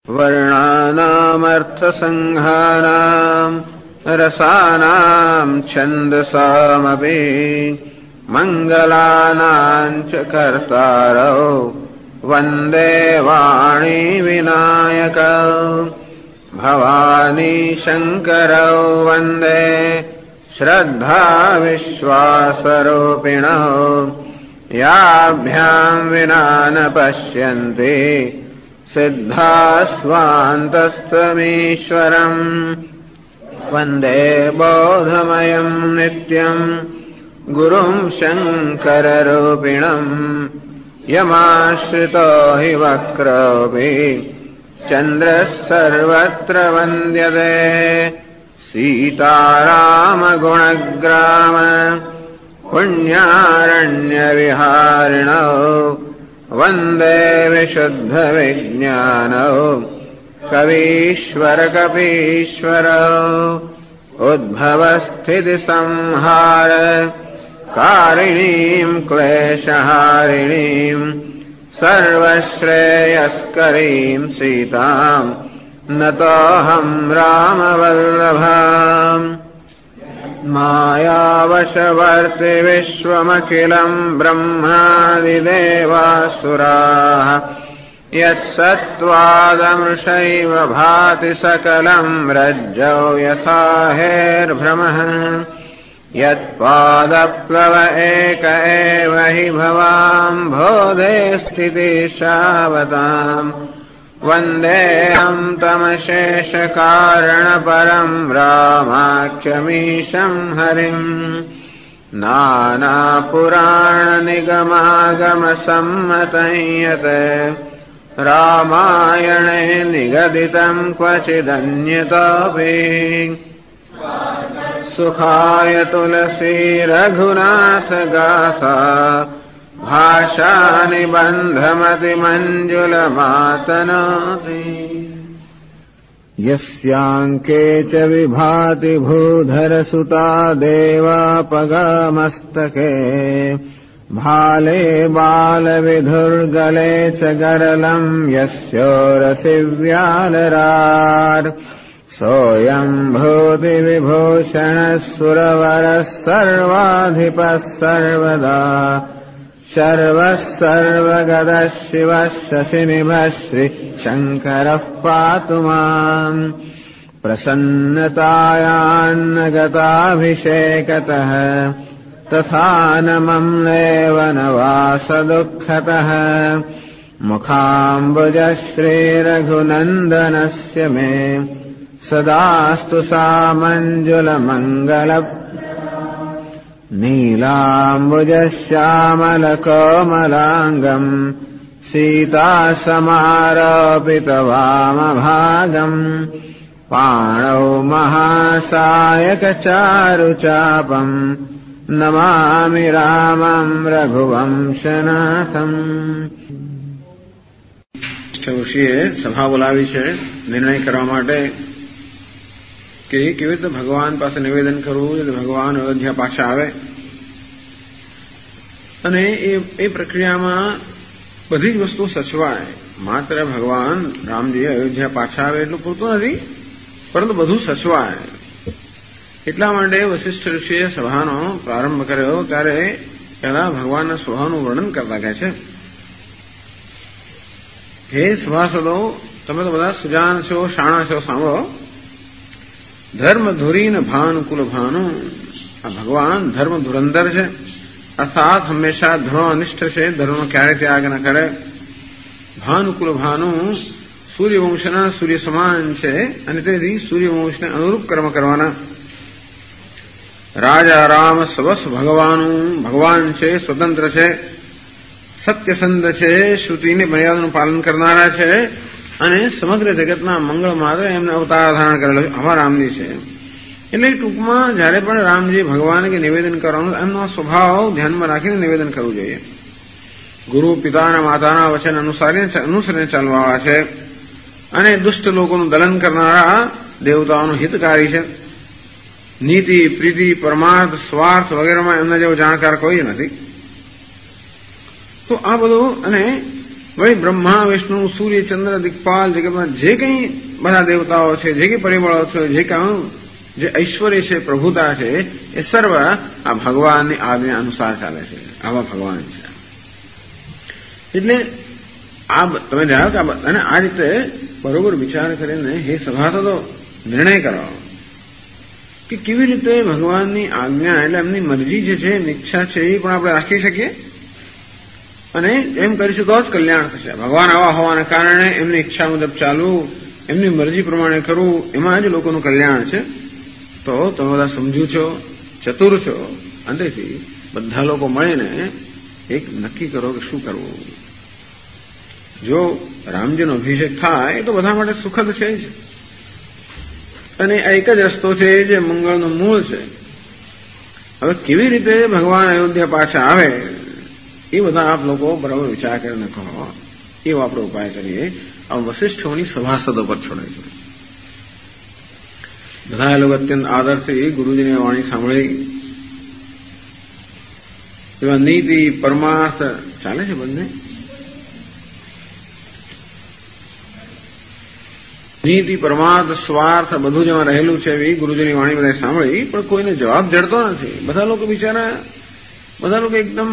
वर्णानामर्थसङ्घानाम् रसानाम् छन्दसामपि मङ्गलानाम् च कर्तारौ वन्दे वाणी विनायकौ भवानी शङ्करौ वन्दे श्रद्धा विश्वासरूपिणौ याभ्याम् विना न पश्यन्ति सिद्धास्वान्तस्तमीश्वरम् वन्दे बोधमयम् नित्यम् गुरुम् शङ्कररूपिणम् यमाश्रितो हि वक्रोऽपि चन्द्रः सर्वत्र वन्द्यते सीतारामगुणग्राम पुण्यारण्यविहारिणौ वन्दे विशुद्धविज्ञानौ कवीश्वरकपीश्वरौ उद्भवस्थितिसंहार कारिणीम् क्लेशहारिणीम् सर्वश्रेयस्करीम् सीताम् नतोऽहम् रामवल्लभाम् मायावशवर्ति विश्वमखिलम् ब्रह्मादिदेवासुराः यत्सत्त्वादमृषैव भाति सकलम् रज्जौ यथा हेर्भ्रमः यत्पादप्लव एक एव हि भवाम् बोधे स्थितिशावताम् वन्देऽहम् तमशेषकारणपरम् रामाख्यमीशम् हरिम् नानापुराणनिगमागमसम्मतं यत् रामायणे निगदितम् क्वचिदन्यतोऽपि सुखाय तुलसी रघुनाथ गाथा भाषानिबन्धमतिमञ्जुलमातनोति यस्याङ्के च विभाति भूधरसुता देवापगामस्तके भाले बालविधुर्गले च गरलम् यस्योरसि व्यालरार् सोऽयम् भूतिविभूषणः सुरवरः सर्वाधिपः सर्वदा शर्वः सर्वगतः शिवः शशिनिभः श्रीशङ्करः पातु माम् प्रसन्नतायान्नगताभिषेकतः तथा न मम्लेव न वासदुःखतः मुखाम्बुजः श्रीरघुनन्दनस्य मे सदास्तु सामञ्जुलमङ्गल नीलाम्बुजश्यामलकोमलाङ्गम् सीतासमारोपितवामभागम् पाणौ महासायकचारुचापम् नमामि रामम् रघुवंशनाथम्। ઋષિએ સભા બોલાવી છે નિર્ણય કરવા માટે કે કેવી રીતે ભગવાન પાસે નિવેદન કરવું એટલે ભગવાન અયોધ્યા પાછા આવે. અને એ પ્રક્રિયામાં બધી જ વસ્તુ સચવાય. માત્ર ભગવાન રામજી અયોધ્યા પાછા આવે એટલું પૂરતું નથી, પરંતુ બધું સચવાય. એટલા માટે વશિષ્ઠ ઋષિએ સભાનો પ્રારંભ કર્યો ત્યારે પહેલા ભગવાનના સ્વભાવનું વર્ણન કરતા કહે છે, હે સભાસદો, તમે તો બધા સુજાન છો, શાણા છો, સાંભળો. ધર્મ ધુરીન ભાનુકુલ ભાનુ, આ ભગવાન ધર્મ ધુરંધર છે, અર્થાત હંમેશા ધર્મ અનિષ્ઠ છે, ધર્મનો ક્યારેય ત્યાગ ન કરે. ભાનુકુલ ભાનુ સૂર્યવંશના સૂર્ય સમાન છે અને તેથી સૂર્યવંશને અનુરૂપ કર્મ કરવાના. રાજા રામ સવસ્વ ભગવાન છે, સ્વતંત્ર છે, સત્યસંધ છે, શ્રુતિની મર્યાદાનું પાલન કરનારા છે અને સમગ્ર જગતના મંગળ માટે એમને અવતાર ધારણ કરેલો છે. આવા રામજી છે. એટલે ટૂંકમાં જયારે પણ રામજી ભગવાન કે નિવેદન કરવાનું એમનો સ્વભાવ ધ્યાનમાં રાખીને નિવેદન કરવું જોઈએ. ગુરુ પિતાના માતાના વચન અનુસરીને ચાલવા છે અને દુષ્ટ લોકોનું દલન કરનારા દેવતાઓનું હિતકારી છે. નીતિ, પ્રીતિ, પરમાર્થ, સ્વાર્થ વગેરેમાં એમના જેવો જાણકાર કોઈ નથી. તો આ બધું અને વળી બ્રહ્મા વિષ્ણુ સૂર્ય ચંદ્ર દિક્પાલ જગતમાં જે કંઈ બધા દેવતાઓ છે, જે કંઈ પરિબળો છે, જે ઐશ્વર્ય છે, પ્રભુતા છે, એ સર્વ આ ભગવાનની આજ્ઞા અનુસાર ચાલે છે. આવા ભગવાન છે. એટલે આ તમે જાણો કે અને આ રીતે બરોબર વિચાર કરીને હે સભાસદો નિર્ણય કરો કે કેવી રીતે ભગવાનની આજ્ઞા એટલે એમની મરજી જે છે, ઈચ્છા છે, એ પણ આપણે રાખી શકીએ અને એમ કરીશું તો જ કલ્યાણ થશે. ભગવાન આવા હોવાના કારણે એમની ઈચ્છા મુજબ ચાલવું, એમની મરજી પ્રમાણે કરવું, એમાં જ લોકોનું કલ્યાણ છે. તો તમે બધા સમજુ છો, ચતુર છો, અંતેથી બધા લોકો મળીને એક નક્કી કરો કે શું કરવું. જો રામજીનો અભિષેક થાય તો બધા માટે સુખદ છે જ, અને આ એક જ રસ્તો છે જે મંગળનું મૂળ છે. હવે કેવી રીતે ભગવાન અયોધ્યા પાછા આવે એ બધા આપ લોકો બરાબર વિચાર કરીને કહો, એવો આપણે ઉપાય કરીએ. આ વશિષ્ઠોની સભાસદો પર છોડાય છે. બધા લોકો અત્યંત આદરથી ગુરુજીની વાણી સાંભળી. એવા નીતિ પરમાર્થ ચાલે છે બંને. નીતિ પરમાર્થ સ્વાર્થ બધું જેમાં રહેલું છે એવી ગુરુજીની વાણી બધા સાંભળી, પણ કોઈને જવાબ જડતો નથી. બધા લોકો બિચારા એકદમ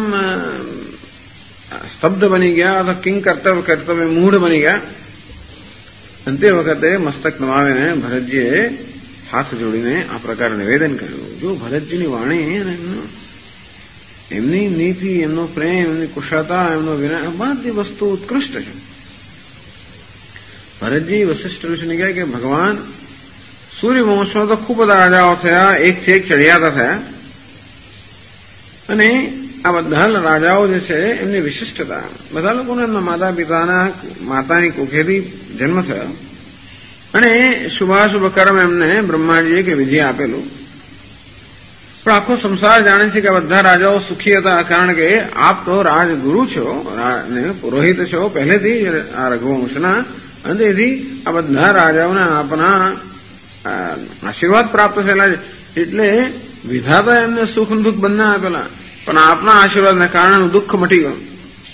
સ્તબ્ધ બની ગયા અથવા કિંગ કર્તવ્ય મૂઢ બની ગયા. અને તે વખતે મસ્તક નમાવીને ભરતજીએ હાથ જોડીને આ પ્રકારે નિવેદન કર્યું. જો ભરતજીની વાણી અને એમની નીતિ, એમનો પ્રેમ, એમની કુશળતા, એમનો વિનય, બધી વસ્તુ ઉત્કૃષ્ટ છે. ભરતજી વશિષ્ઠ ઋષિને કહે કે ભગવાન સૂર્યવંશમાં તો ખૂબ બધા રાજાઓ થયા, એકથી એક ચડિયાતા થયા, અને આ બધા રાજાઓ જે છે એમની વિશિષ્ટતા, બધા લોકોને એમના માતાની કુખેથી જન્મ થયો, અને શુભાશુભ કર્મ એમને બ્રહ્માજીએ કે વિધિ આપેલું. પણ આખો સંસાર જાણે છે કે આ બધા રાજાઓ સુખી હતા, કારણ કે આપ તો રાજગુરુ છો, પુરોહિત છો પહેલેથી આ રઘુવંશના, અને તેથી આ બધા રાજાઓને આપના આશીર્વાદ પ્રાપ્ત થયેલા છે. એટલે વિધાતા એમને સુખ દુઃખ બંને આપેલા, પણ આપના આશીર્વાદને કારણે દુઃખ મટી ગયું.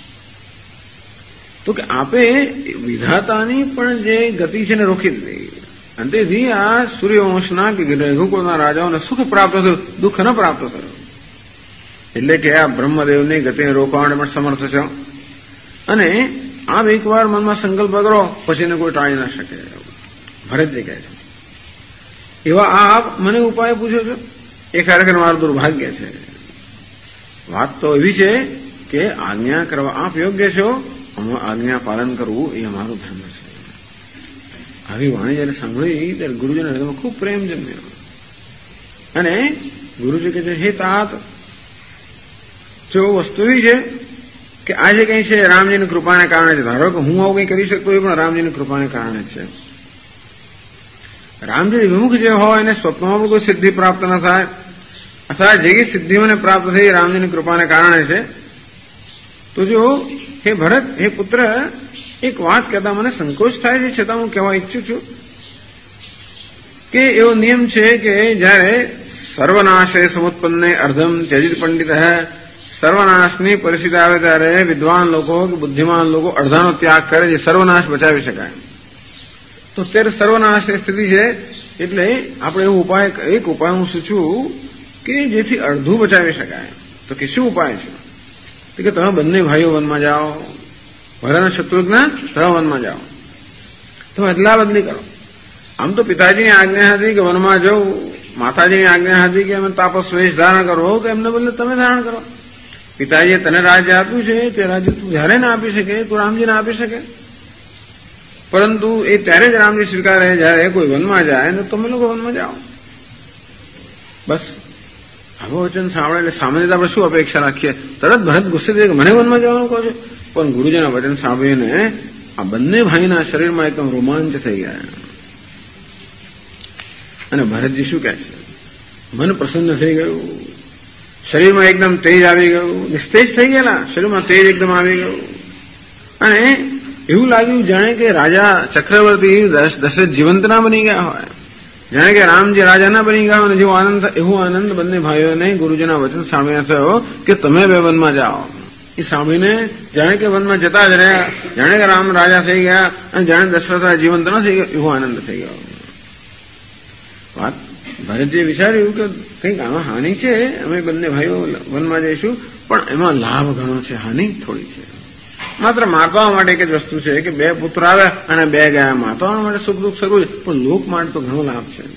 તો કે આપે વિધાતાની પણ જે ગતિ છે ને રોકી દીધી, અને તેથી આ સૂર્યવંશના કે રઘુકુળના રાજાઓને સુખ પ્રાપ્ત થયું, દુઃખ ન પ્રાપ્ત થયું. એટલે કે આ બ્રહ્મદેવની ગતિને રોકવા પણ સમર્થ છે. અને આપ એકવાર મનમાં સંકલ્પ કરો પછી એને કોઈ ટાળી ના શકે. ભરતજી કહે છે એવા આપ મને ઉપાય પૂછો છો, એ ખરેખર મારું દુર્ભાગ્ય છે. વાત તો એવી છે કે આજ્ઞા કરવા આપ યોગ્ય છો, આજ્ઞા પાલન કરવું એ અમારું ધર્મ છે. આવી વાણી જયારે સાંભળી ત્યારે ગુરુજીના હૃદયમાં ખૂબ પ્રેમ જન્મ્યો. અને ગુરુજી કહે છે હે તાત, જો વસ્તુ એવી છે કે આ જે કંઈ છે રામજીની કૃપાને કારણે છે. ધારો કે હું આવું કંઈ કરી શકતો એ પણ રામજીની કૃપાને કારણે છે. રામજી વિમુખ જે હોય એને સ્વપ્નમાં પણ કોઈ સિદ્ધિ પ્રાપ્ત ન થાય, અથવા જે કંઈ સિદ્ધિ મને પ્રાપ્ત થઈ રામજીની કૃપાને કારણે છે. તો જો હે ભરત, હે પુત્ર, એક વાત કહેતા મને સંકોચ થાય છે, છતાં હું કહેવા ઈચ્છું છું કે એવો નિયમ છે કે જયારે સર્વનાશે સમુત્પન્ને અર્ધમ ત્યજિત પંડિત સર્વનાશની પરિસ્થિતિ આવે ત્યારે વિદ્વાન લોકો કે બુદ્ધિમાન લોકો અડધાનો ત્યાગ કરે છે, સર્વનાશ બચાવી શકાય. તો અત્યારે સર્વનાશની સ્થિતિ છે, એટલે આપણે એવો ઉપાય, એક ઉપાય હું સૂચવું કે જેથી અડધું બચાવી શકાય. તો કે શું ઉપાય છે? તો કે તમે બંને ભાઈઓ વનમાં જાઓ, ભરત અને શત્રુઘ્ન તમે વનમાં જાઓ, તમે અદલા બદલી કરો. આમ તો પિતાજીની આજ્ઞા હતી કે વનમાં જવું, માતાજીની આજ્ઞા હતી કે અમે તાપસ વેશ ધારણ કરવો, તો એમને બદલે તમે ધારણ કરો. પિતાજીએ તને રાજ્ય આપ્યું છે, તે રાજ્ય તું જ્યારે ના આપી શકે, તું રામજીને આપી શકે. પરંતુ એ ત્યારે જ રામજી સ્વીકારે જ્યારે કોઈ વનમાં જાય, તો તમે લોકો વનમાં જાઓ. બસ આવો વચન સાંભળે એટલે સામાન્ય આપણે શું અપેક્ષા રાખીએ? તરત ભરત ગુસ્સે થઈ કે મને વનમાં જવાનું કહો છો? પણ ગુરુજીના વચન સાંભળીને આ બંને ભાઈના શરીરમાં એકદમ રોમાંચ થઈ ગયા. અને ભરતજી શું કહે છે? મન પ્રસન્ન થઈ ગયું, શરીરમાં એકદમ તેજ આવી ગયું, નિસ્તેજ થઈ ગયેલા, શરીરમાં તેજ એકદમ આવી ગયું. અને એવું લાગ્યું જાણે કે રાજા ચક્રવર્તી દશરથ જીવંત ના બની ગયા હોય, જાણે કે રામજી રાજા ના બની ગયા. અને જેવો આનંદ, એવો આનંદ બંને ભાઈઓને ગુરુજીના વચન સાંભળીને થયો કે તમે બે વનમાં જાઓ. એ સાંભળીને જાણે કે વનમાં જતા જ રહ્યા, જાણે કે રામ રાજા થઈ ગયા અને જાણે દશરથ જીવંત ન થઈ ગયો એવો આનંદ થઈ ગયો. વાત ભરતજીએ વિચાર્યું કે કંઈક આમાં હાનિ છે, અમે બંને ભાઈઓ વનમાં જઈશું પણ એમાં લાભ ઘણો છે, હાનિ થોડી છે. માત્ર માતાઓ માટે એક જ વસ્તુ છે કે 2 પુત્ર આવ્યા અને 2 ગયા. માતાઓ માટે સુખ દુઃખ સરું છે, પણ લોક માટે તો ઘણો લાભ છે.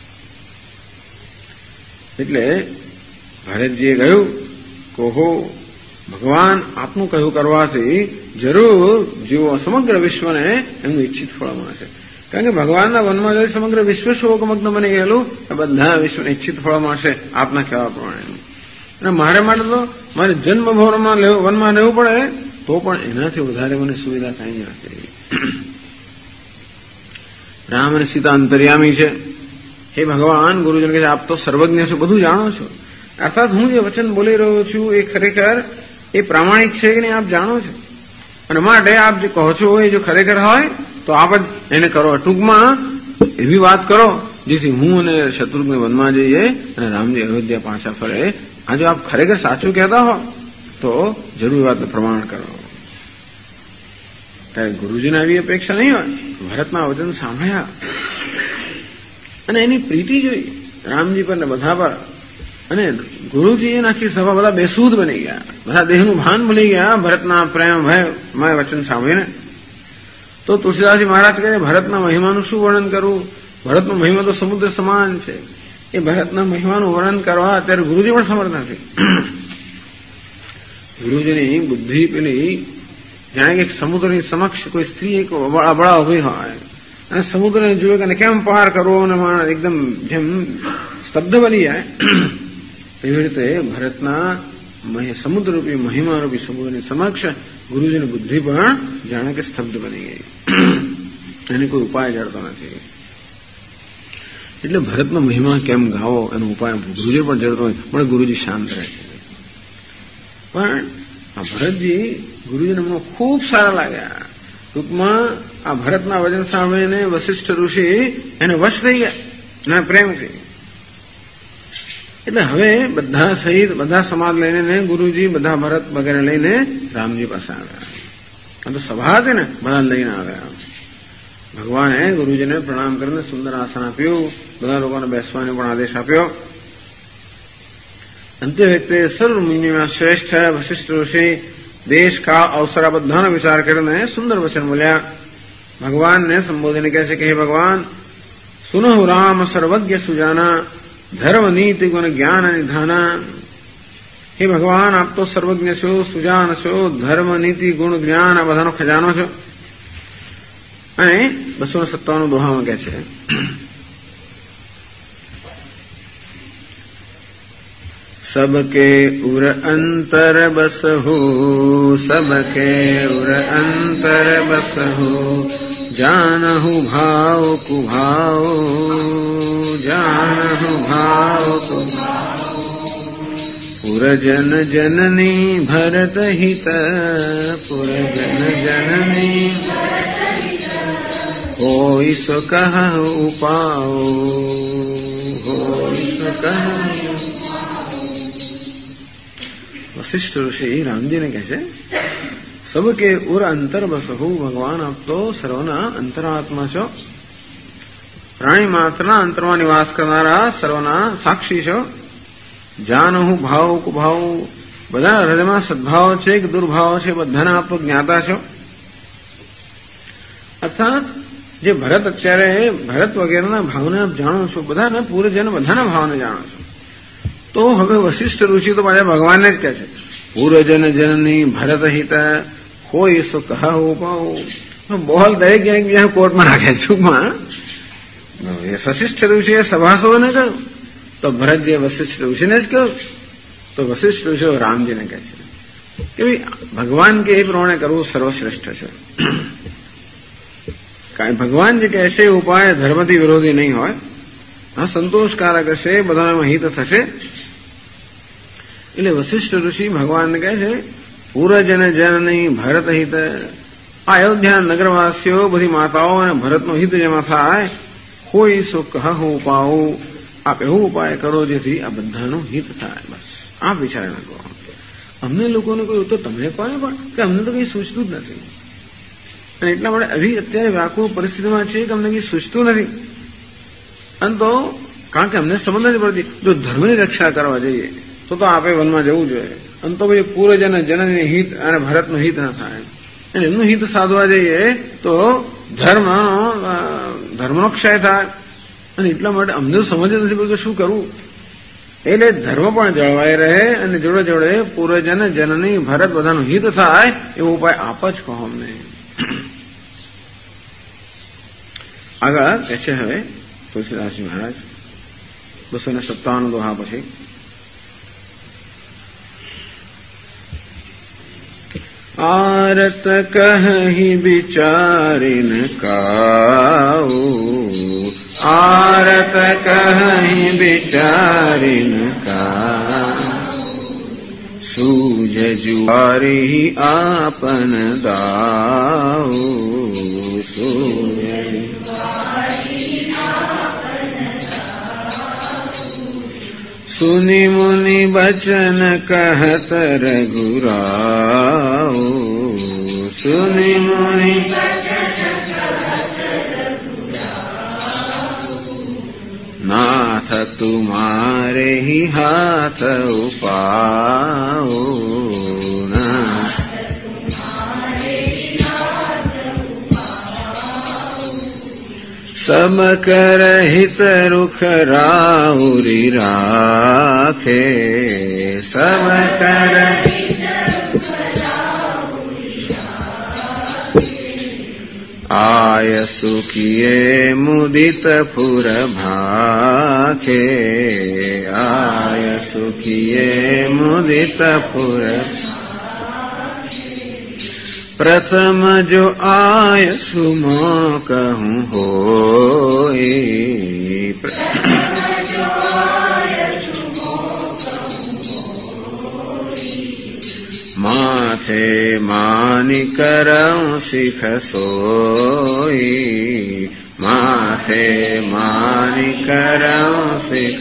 એટલે ભરતજીએ કહ્યું કહો ભગવાન આપનું કહ્યું કરવાથી જરૂર જીવો સમગ્ર વિશ્વને એમનું ઈચ્છિત ફળ મળશે. કારણ કે ભગવાનના વનમાં જઈ સમગ્ર વિશ્વ શોકમગ્ન બની ગયેલું, આ બધા વિશ્વને ઈચ્છિત ફળ મળશે આપના કહેવા પ્રમાણે. અને મારે માટે તો મારે જન્મભવનમાં વનમાં રહેવું પડે તો પણ એનાથી વધારે મને સુવિધા કાંઈ નથી. રામ અને સીતા અંતર્યામી છે. હે ભગવાન, ગુરુજન કહે આપ તો સર્વજ્ઞ છો, બધું જાણો છો. અર્થાત હું જે વચન બોલી રહ્યો છું એ ખરેખર એ પ્રામાણિક છે કે નહીં આપ જાણો છો, અને માટે આપ જે કહો છો એ જો ખરેખર હોય તો આપ જ એને કરો. ટૂંકમાં એવી વાત કરો જેથી હું અને શત્રુઘ્ન વનમાં જઈએ અને રામજી અયોધ્યા પાછા ફરે. આ જો આપ ખરેખર સાચું કહેતા હો તો જરૂર વાતનું પ્રમાણ કરો. ત્યારે ગુરુજીને આવી અપેક્ષા નહીં હોય. ભરતના વચન સાંભળ્યા અને એની પ્રીતિ જોઈ રામજી પર ને બધા પર. અને ગુરુજી નાખી સભા બધા બેસૂદ બની ગયા, બધા દેહનું ભાન ભૂલી ગયા ભરતના પ્રેમ ભય વચન સાંભળીને. તો તુલસીદાસજી મહારાજ કહે ભરતના મહિમાનું શું વર્ણન કરવું? ભરતનો મહિમા તો સમુદ્ર સમાન છે. એ ભરતના મહિમાનું વર્ણન કરવા અત્યારે ગુરુજી પણ સમર્થ નથી. ગુરુજીની બુદ્ધિ પેલી જાણે કે સમુદ્રની સમક્ષ કોઈ સ્ત્રી એક અબળા ઉભી હોય અને સમુદ્રને જુએ કે કેમ પાર કરવો અને માણસ એકદમ જેમ સ્તબ્ધ બની જાય એવી રીતે ભરતના સમુદ્રરૂપી મહિમારૂપી સમુદ્રની સમક્ષ ગુરુજીની બુદ્ધિ પણ જાણે કે સ્તબ્ધ બની ગઈ. એને કોઈ ઉપાય જડતો નથી. એટલે ભરતનો મહિમા કેમ ગાવો એનો ઉપાય ગુરુજી પણ જડતો હોય, પણ ગુરુજી શાંત રહે છે. પણ આ ભરતજી ગુરુજીને મને ખૂબ સારા લાગ્યા. ટૂંકમાં આ ભરતના વચન સાંભળીને વશિષ્ઠ ઋષિ એને વશ થઈ ગયા અને પ્રેમથી. એટલે હવે બધા સહિત બધા સમાજ લઈને ગુરુજી બધા ભરત વગેરે લઈને રામજી પાસે આવ્યા. આ તો સભા હતી ને, બધા લઈને આવ્યા. ભગવાને ગુરુજીને પ્રણામ કરીને સુંદર આસન આપ્યું, બધા લોકોને બેસવાનો પણ આદેશ આપ્યો. અંત્ય વ્યક્તિ સર્વ મુનિમાં શ્રેષ્ઠ વશિષ્ઠ ઋષિ દેશ કાળ અવસર આ બધાનો વિચાર કરીને સુંદર વચન બોલ્યા. ભગવાનને સંબોધીને કહે છે કે હે ભગવાન, સુનહુ રામ સર્વજ્ઞ સુજાના ધર્મ નીતિ ગુણ જ્ઞાન નિધાના. હે ભગવાન, આપ તો સર્વજ્ઞ છો, સુજાન છો, ધર્મ નીતિ ગુણ જ્ઞાન આ બધાનો ખજાનો છો. અને 257 દોહામાં કહે છે सबके उर अंतर बसहु, सबके उर अंतर बसहु, जानहु भाव कुभाव, जानहु भाव कुभाव. पुरजन जननी भरत हित, पुरजन जननी होई सो कहु उपाओ, होई सो कहु. वशिष्ठ ऋषि रामजी ने कहે છે सबके उर अंतर बसहु, भगवान आप तो સર્વના અંતરાત્મા છો, પ્રાણી માત્રના અંતરમાં નિવાસ કરનારા સર્વના સાક્ષી છો. જાનહુ ભાવ કુભાવ, બધા હૃદયમાં સદભાવ છે કે દુર્ભાવ છે બધાના આપ તો જ્ઞાતા છો. અર્થાત જે ભરત અત્યારે ભરત વગેરેના ભાવને આપ જાણો છો, બધાને પૂર્વજન બધાના ભાવને જાણો છો. તો હવે વશિષ્ઠ ઋષિ તો પાછા ભગવાનને જ કહે છે પૂર્વજન જનની ભરત હિત હોય સો કહો પાઓ. બોલ દરેક બીજા કોર્ટમાં રાખે છે. ટૂંકમાં વશિષ્ઠ ઋષિએ સભાસદોને કહ્યું તો ભરતજીએ વશિષ્ઠ ઋષિને જ કહ્યું, તો વશિષ્ઠ ઋષિઓ રામજીને કહે છે કે ભગવાન કે એ પ્રમાણે કરવું સર્વશ્રેષ્ઠ છે. કારણ ભગવાન જે કહે છે એ ઉપાય ધર્મથી વિરોધી નહીં હોય, આ સંતોષકારક હશે, બધામાં હિત થશે. એટલે વશિષ્ઠ ઋષિ ભગવાનને કહે છે પૂર્વજન જનની ભરત હિત. આ અયોધ્યા નગરવાસીઓ બધી માતાઓ અને ભરતનો હિત જેમાં થાય કોઈ સો કહો ઉપાઓ, આપ એવો ઉપાય કરો જેથી આ બધાનું હિત થાય. બસ આપ વિચાર ના કરો. અમને લોકોને કોઈ ઉત્તર તમને કોને પણ કે અમને તો કંઈ સૂચતું જ નથી. અને એટલા માટે આવી અત્યારે વ્યાકુળ પરિસ્થિતિમાં છે કે અમને કંઈ સૂચતું નથી. અને તો કારણ કે અમને સમજ નથી પડતી, જો ધર્મની રક્ષા કરવા જઈએ તો આપે વનમાં જવું જોઈએ. અને તો પછી પૂર્વજન જનની હિત અને ભારતનું હિત ના થાય. અને એમનું હિત સાધવા જઈએ તો ધર્મનો ક્ષય થાય. અને એટલા માટે અમને સમજ નથી પડતું શું કરવું. એટલે ધર્મ પણ જળવાઈ રહે અને જોડે જોડે પૂર્વજન જનની ભારત બધાનું હિત થાય એવો ઉપાય આપ જ કહો અમને. આગળ કહે છે હવે તુલસીદાસજી મહારાજ 257 દોહા પછી આરત કહી વિચારીન કાઉ, આરત કહી વિચારીન કાઉ, સૂજ જુવારી આપન દાઉ, સૂજ सुनि मुनि बचन कहत रघुराऊ, सुनि मुनि नाथ तुम्हारे ही हाथ उपाऊ, सब कर हित रुख राउरी राखे, सब कर आय सुखिए मुदित फुर भाखे, आय सुखिए मुदित फुर प्रथम जो आय सुमो कहूँ होई, माथे मानि करऊँ सिख सोई, माथे मानि करऊँ सिख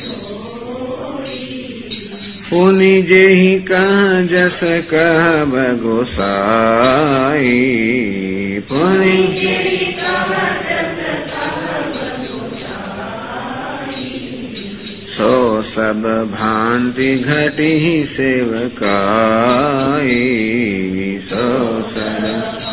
पुनि जेहि कह जस कहब गोसाई, पुनि सो सब भांति घटी सेवकाई, सो सब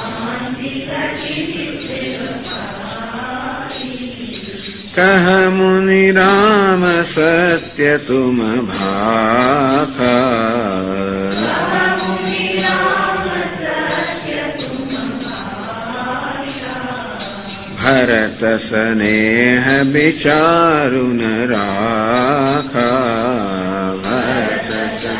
कह मुनि राम सत्य तुम भाखा, भरत स्नेह विचारु न राखा, भरत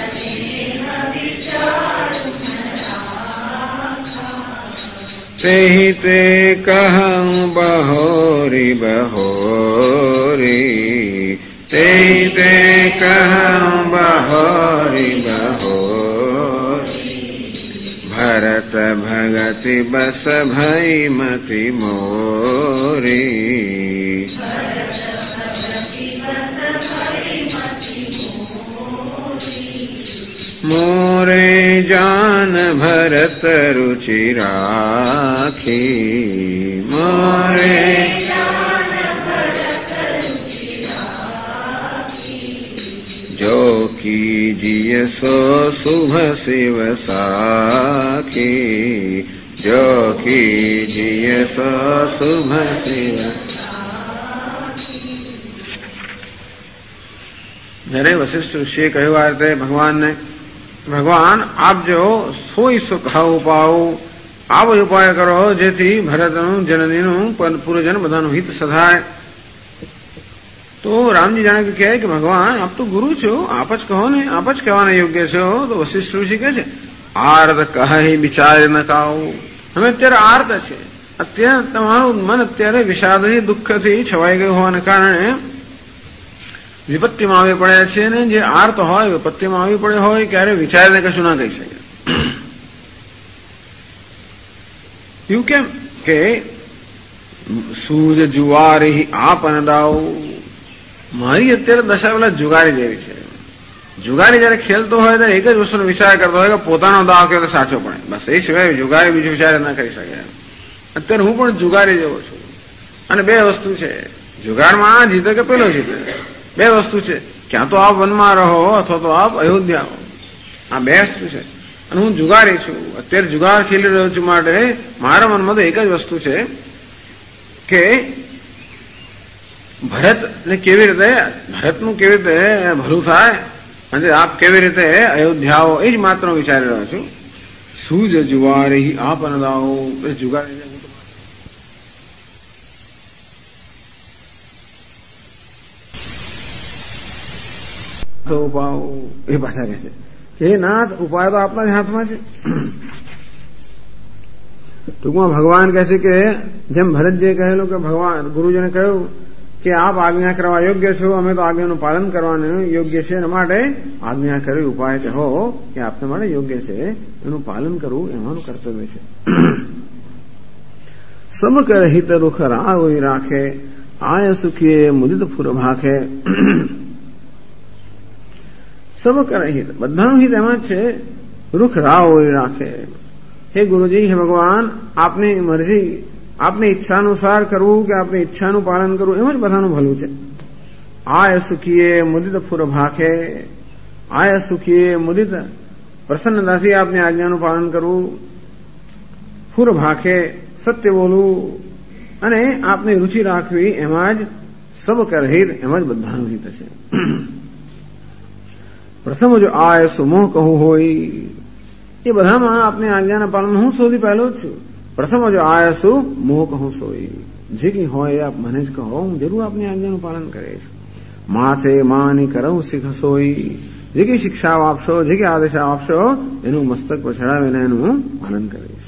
तेहि ते कहूँ बहोरी बहोरी, तेहि ते कहूँ बहोरी बहोरी, भरत भगति बस भई मति मोरी, मोरे जान भरत रुचि राखी, मोरे जो कीजिए सो शुभ शिव साखी, जो कीजिए सो शुभ शिव. जरे वशिष्ठ ऋषिए कह્યું આ રીતે ભગવાનને, ભગવાન આપ જો સોઈ સુખ ઉપાવ આવો ઉપાય કરો જેથી ભરતનું જનનીનું પૂર્વજન બધાનું હિત સધાય. તો રામજી જાણે કે કહે કે ભગવાન આપ તો ગુરુ છો, આપ જ કહો ને, આપ જ કહેવાના યોગ્ય છો. તો વશિષ્ઠ ઋષિ કહે છે આર્ત કહી વિચાર ન કાઓ, અમે અત્યારે આર્ત છે, અત્યારે તમારું મન અત્યારે વિષાદથી દુઃખથી છવાઈ ગયું હોવાને કારણે વિપત્તિમાં આવી પડ્યા છે. ને જે આર્ત હોય વિપત્તિમાં આવી પડે હોય ક્યારે વિચારીને કશું ના કહી શકે. એવું કેમ કે સૂજ જુવારી આપ અનદાવ, મારી અત્યારે દશા પેલા જુગારી જેવી છે. જુગારી જયારે ખેલતો હોય ત્યારે એક જ વસ્તુનો વિચાર કરતો હોય કે પોતાનો દાવ કેવો સાચો પડે, બસ એ સિવાય જુગારી બીજો વિચાર ના કરી શકે. અત્યારે હું પણ જુગારી જેવો છું અને બે વસ્તુ છે જુગારમાં, આ જીતે કે પેલો જીતે. બે વસ્તુ છે, ક્યાં તો આપ વનમાં રહો અથવા તો આપ અયોધ્યા હો. આ બે વસ્તુ છે અને હું જુગારી છું. અત્યારે જુગાર ખેલી રહ્યો છું માટે મારા મનમાં તો એક જ વસ્તુ છે કે ભરતને કેવી રીતે, ભરતનું કેવી રીતે ભલું થાય અને આપ કેવી રીતે અયોધ્યાઓ, એ જ માત્ર વિચારી રહ્યો છું. સૂજ જુવારી આપ અનદાઓ, જુગારી ઉપાયો એ પાછા કહે છે હે નાથ, ઉપાય તો આપના જ હાથમાં છે. ટૂંકમાં ભગવાન કહે છે કે જેમ ભરતજીએ કહેલું કે ભગવાન ગુરુજીને કહ્યું કે આપ આજ્ઞા કરવા યોગ્ય છો, અમે તો આજ્ઞાનું પાલન કરવાનું યોગ્ય છે, એના માટે આજ્ઞા કરી ઉપાય કહો કે આપને માટે યોગ્ય છે, એનું પાલન કરવું એમાંનું કર્તવ્ય છે. સમકર હિત રૂખ રાવઈ રાખે, આય સુખીએ મુદિત ફુર ભાખે. સમકર હિત, બધાનું હિત એમાં જ છે. રૂખ રાવઈ રાખે, હે ગુરુજી, હે ભગવાન, આપની મરજી, આપની ઈચ્છાનુસાર કરવું કે આપની ઈચ્છાનું પાલન કરવું એમાં જ બધાનું ભલું છે. આય સુખીએ મુદિત ફુર ભાખે, આય સુખીએ મુદિત, પ્રસન્નતાથી આપની આજ્ઞાનું પાલન કરવું, ફુર ભાખે, સત્ય બોલવું અને આપની રુચિ રાખવી, એમાં જ સબ કર હિત, એમાં જ બધાનું હિત છે. પ્રથમ જો આય સુમોહ કહું હોય, એ બધામાં આપની આજ્ઞાના પાલન હું સૌથી પહેલો જ છું. પ્રથમ જો આયસુ મોહ કહું સોઈ, જે કઈ હોય આપ મને જ કહો, હું જરૂર આપની આજ્ઞાનું પાલન કરીશ. માથે માની કરવું શીખ સોઈ, જે કઈ શિક્ષા આપશો, જે કઈ આદેશ આપશો, એનું મસ્તક પર ચડાવીને એનું પાલન કરીશ.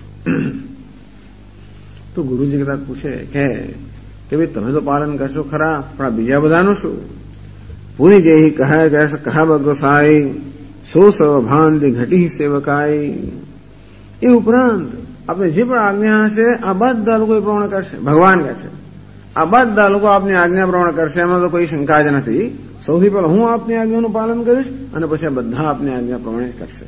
તો ગુરુજી કદાચ પૂછે કે ભાઈ તમે તો પાલન કરશો ખરા, પણ આ બીજા બધાનું શું? પૂરી જે કહે ગોસાઈ, સો સવ ભાંતિ ઘટી સેવકાઈ. એ ઉપરાંત આપણે જે પણ આજ્ઞા હશે આ બધા લોકો એ પ્રમાણે કરશે. ભગવાન કહે છે આ બધા લોકો આપની આજ્ઞા પ્રમાણે કરશે, એમાં તો કોઈ શંકા જ નથી. સૌથી પહેલા હું આપની આજ્ઞાનું પાલન કરીશ અને પછી આ બધા આપની આજ્ઞા પ્રમાણે કરશે.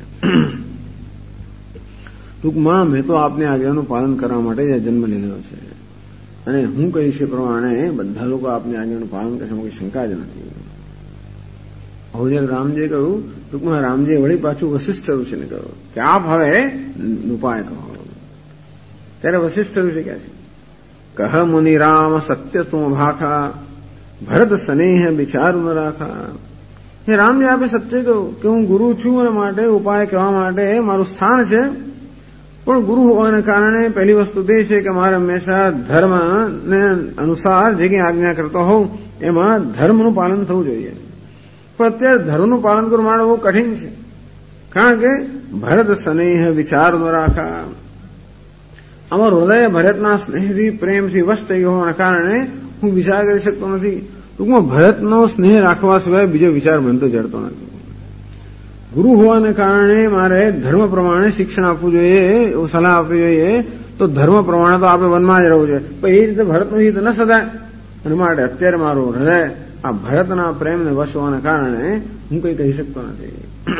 ટૂંકમાં મેં તો આપની આજ્ઞાનું પાલન કરવા માટે જ જન્મ લીધો છે અને હું કહીશ એ પ્રમાણે બધા લોકો આપની આજ્ઞાનું પાલન કરશે, કોઈ શંકા જ નથી. હવે રામજીએ કહ્યું, ટૂંકમાં રામજીએ વળી પાછું વશિષ્ઠ ઋષિને કહ્યું કે આપ હવે ઉપાય કહો. ત્યારે વશિષ્ઠ ઋષિ કહે છે કહ મુનિ રામ સત્ય તુમ ભાખા, ભરત સ્નેહ વિચાર ન રાખા. હે રામજી, આપે સત્ય કહ્યું કે હું ગુરુ છું અને માટે ઉપાય કહેવા માટે મારું સ્થાન છે, પણ ગુરુ હોવાને કારણે પહેલી વસ્તુ તે છે કે મારે હંમેશા ધર્મને અનુસાર જે કંઈ આજ્ઞા કરતો હોઉં એમાં ધર્મનું પાલન થવું જોઈએ. પણ અત્યારે ધર્મનું પાલન કરવું માટે બહુ કઠિન છે, કારણ કે ભરત સ્નેહ વિચાર ન રાખા. અમારું હૃદય ભરતના સ્નેહથી પ્રેમથી વશ થઈ હોવાના કારણે હું વિચાર કરી શકતો નથી. ટૂંકમાં ભરતનો સ્નેહ રાખવા સિવાય બીજો વિચાર મને તો જડતો નથી. ગુરુ હોવાને કારણે મારે ધર્મ પ્રમાણે શિક્ષણ આપવું જોઈએ, સલાહ આપવી જોઈએ. તો ધર્મ પ્રમાણે તો આપણે વનમાં જ રહેવું છે, પણ એ રીતે ભરતનું હિત ન સદાય. અને માટે અત્યારે મારું હૃદય આ ભરતના પ્રેમને વશ હોવાને કારણે હું કંઈ કહી શકતો નથી.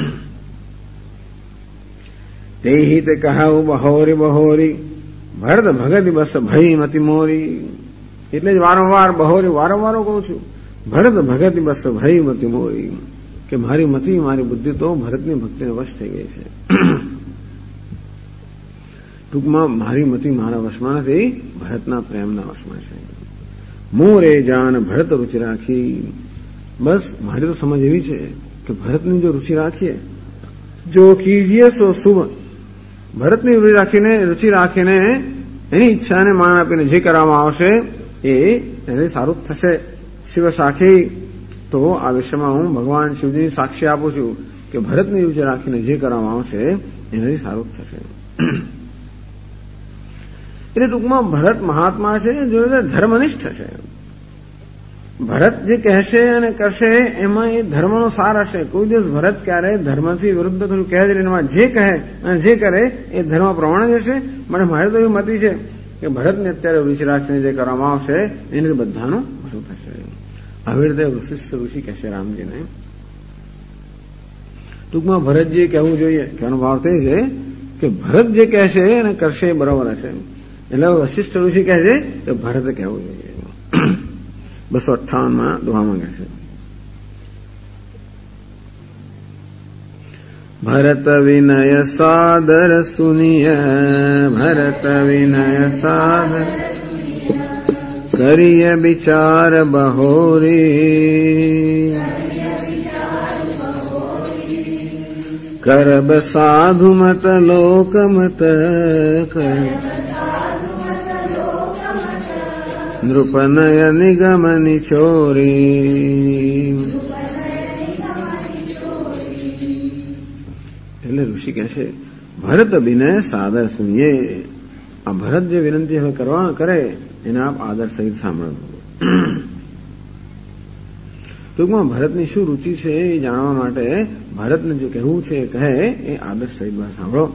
તે હિત કહું બહોરી બહોરી, ભરત ભગત બસ ભઈ મતિ મોરી. એટલે જ વારંવાર બહોરી વારંવાર કહું છું, ભરત ભગત બસ ભઈ મતિ મોરી, કે મારી મતિ મારી બુદ્ધિ તો ભરતની ભક્તિને વશ થઈ ગઈ છે. ટૂંકમાં મારી મતિ મારા વશમાં નથી, ભરતના પ્રેમના વશમાં છે. મોરે જાન ભરત રુચિ રાખી. બસ મારી તો સમજ એવી છે કે ભરતની જો રુચિ રાખીએ, જો કીજીએ સો શુભ. ભરતની રુચિ રાખીને એની ઈચ્છાને માન આપીને જે કરવામાં આવશે એને સારું થશે. શિવ સાખી, તો આ વિષયમાં હું ભગવાન શિવજી સાક્ષી આપું છું કે ભરતની રુચિ રાખીને જે કરવામાં આવશે એનાથી સારું થશે. એટલે ટૂંકમાં ભરત મહાત્મા છે, જો ધર્મનિષ્ઠ છે. ભરત જે કહેશે અને કરશે એમાં એ ધર્મનો સાર હશે. કોઈ દિવસ ભરત ક્યારેય ધર્મથી વિરુદ્ધ કશું કહે જ નહીં. જે કહે અને જે કરે એ ધર્મ પ્રમાણે જ હશે. મને મારે તો એવી મતિ છે કે ભરતને અત્યારે રુચિ રાખીને જે કરવામાં આવશે એનાથી બધાનું ભલું થશે. આવી રીતે વશિષ્ઠ ઋષિ કહેશે રામજીને ટૂંકમાં ભરતજીએ કહેવું જોઈએ, કહેવાનો ભાવ તે છે કે ભરત જે કહેશે એને કરશે એ બરાબર હશે. એટલે વશિષ્ઠ ઋષિ કહે છે કે ભરતે કહેવું જોઈએ. 258 દુહામાં કહે છે, ભરત વિનય સાદર સુનિય, ભરત વિનય સાદર કરીય વિચાર બહોરી, કરબ સાધુ મત લોક મત, નૃપનય નિગમ નિચોરી. એટલે ઋષિ કહે છે ભરત વિનય સાદર સુનિએ. આ ભરત જે વિનંતી હવે કરવા કરે એને આપ આદર સહિત સાંભળો. ટૂંકમાં ભરતની શું રુચિ છે એ જાણવા માટે ભરતને જે કહેવું છે એ કહે એ આદર સહિત સાંભળો.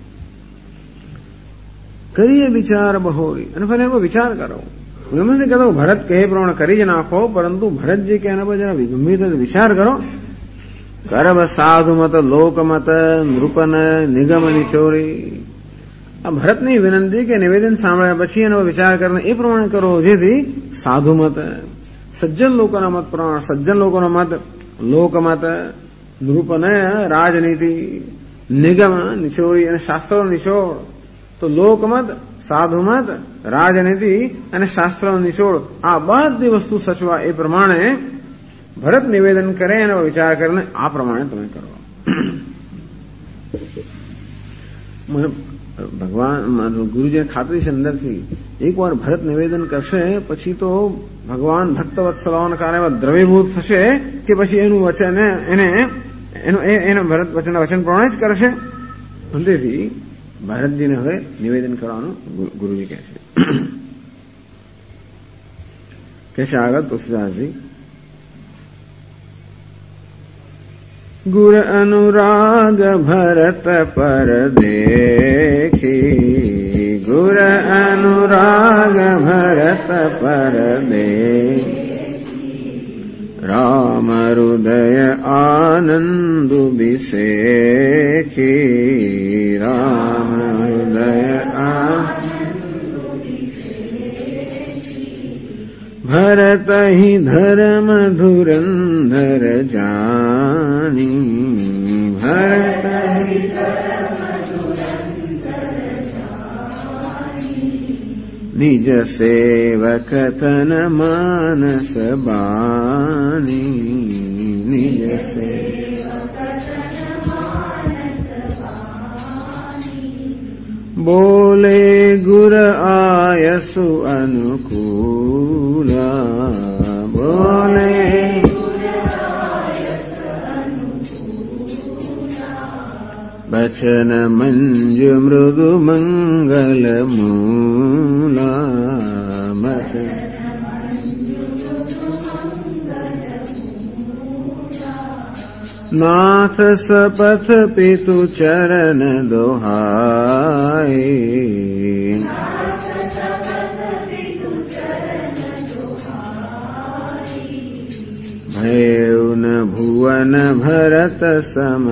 કરીએ વિચાર બહોરી, અને પહેલા એનો વિચાર કરો. હું એમ નથી કહેતો ભરત કહે પ્રમાણે કરી જ નાખો, પરંતુ ભરત જે કહે એના પર જરા ગંભીર વિચાર કરો. કરબ સાધુ મત લોક મત નૃપન નિગમ નિચોરી. આ ભરતની વિનંતી કે નિવેદન સાંભળ્યા પછી એનો વિચાર કરીને એ પ્રમાણે કરો જેથી સાધુ મત, સજ્જન લોકોના મત પ્રમાણે, સજ્જન લોકોનો મત, લોકમત, નૃપનય રાજનીતિ, નિગમ નિચોરી અને શાસ્ત્રો નિચોડ. તો લોકમત, સાધુમત, રાજનીતિ અને શાસ્ત્રો નિચોડ આ બધી વસ્તુ સચવા એ પ્રમાણે ભરત નિવેદન કરે એનો વિચાર કરીને આ પ્રમાણે તમે કરો. ભગવાન ગુરુજીને ખાતરી છે અંદરથી એકવાર ભરત નિવેદન કરશે પછી તો ભગવાન ભક્તવત્સલાઓના કારણે દ્રવીભૂત થશે કે પછી એનું વચન એને ભરત વચન પ્રમાણે જ કરશે. તેથી ભારતજીને હવે નિવેદન કરવાનું ગુરુજી કહે છે. આગળ તુલસીદાસજી, ગુર અનુરાગ ભરત પર દેખી, ગુર અનુરાગ ભરત પર દેખી, રામ હૃદય આનંદુ બિસેખી, રામ હૃદય આનંદુ બિસેખી, ભરત હિ ધર્મ ધુરંધર જાની, ભરત હિ ધર્મ ધુરંધર જાની, નિજ સેવક તન માનસ બાની, નિજ સેવક તન માનસ બાની, બોલે ગુર આયસુ અનુકૂલા, બોલે ગુર આયસુ અનુકૂલા, બચન મંજુ મૃદુ મંગલ મૂલા, બચન નાથ સપથ પિતુ ચરણ દોહાઈ, ભૈવ ન ભુવન ભરત સમ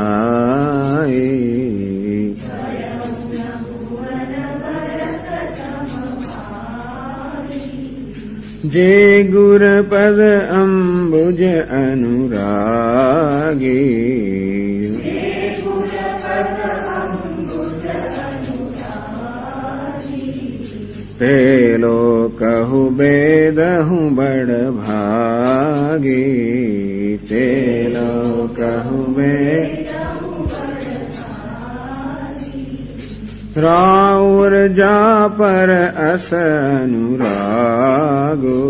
ભાઈ, જે ગુર પદ અંબુજ અનુરાગી, પેલો કહું બેદહું બડ ભાગી, પેલો કહું બેદહું બડ ભાગી, રાઉર જા પર અસ અનુરાગો,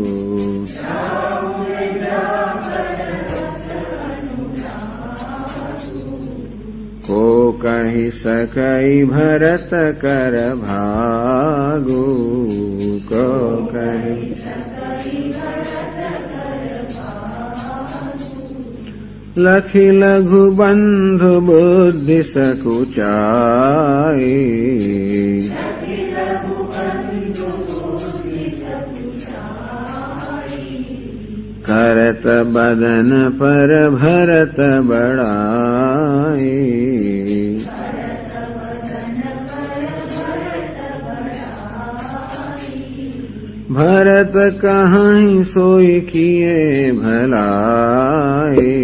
કો કહી સકઈ ભરત કર ભાગો, કો કહી લખી લઘુ બંધુ બુદ્ધિ સકુચાઈ, કરત બદન પર ભરત બડા, भरत कहीं सोई किए भलाई,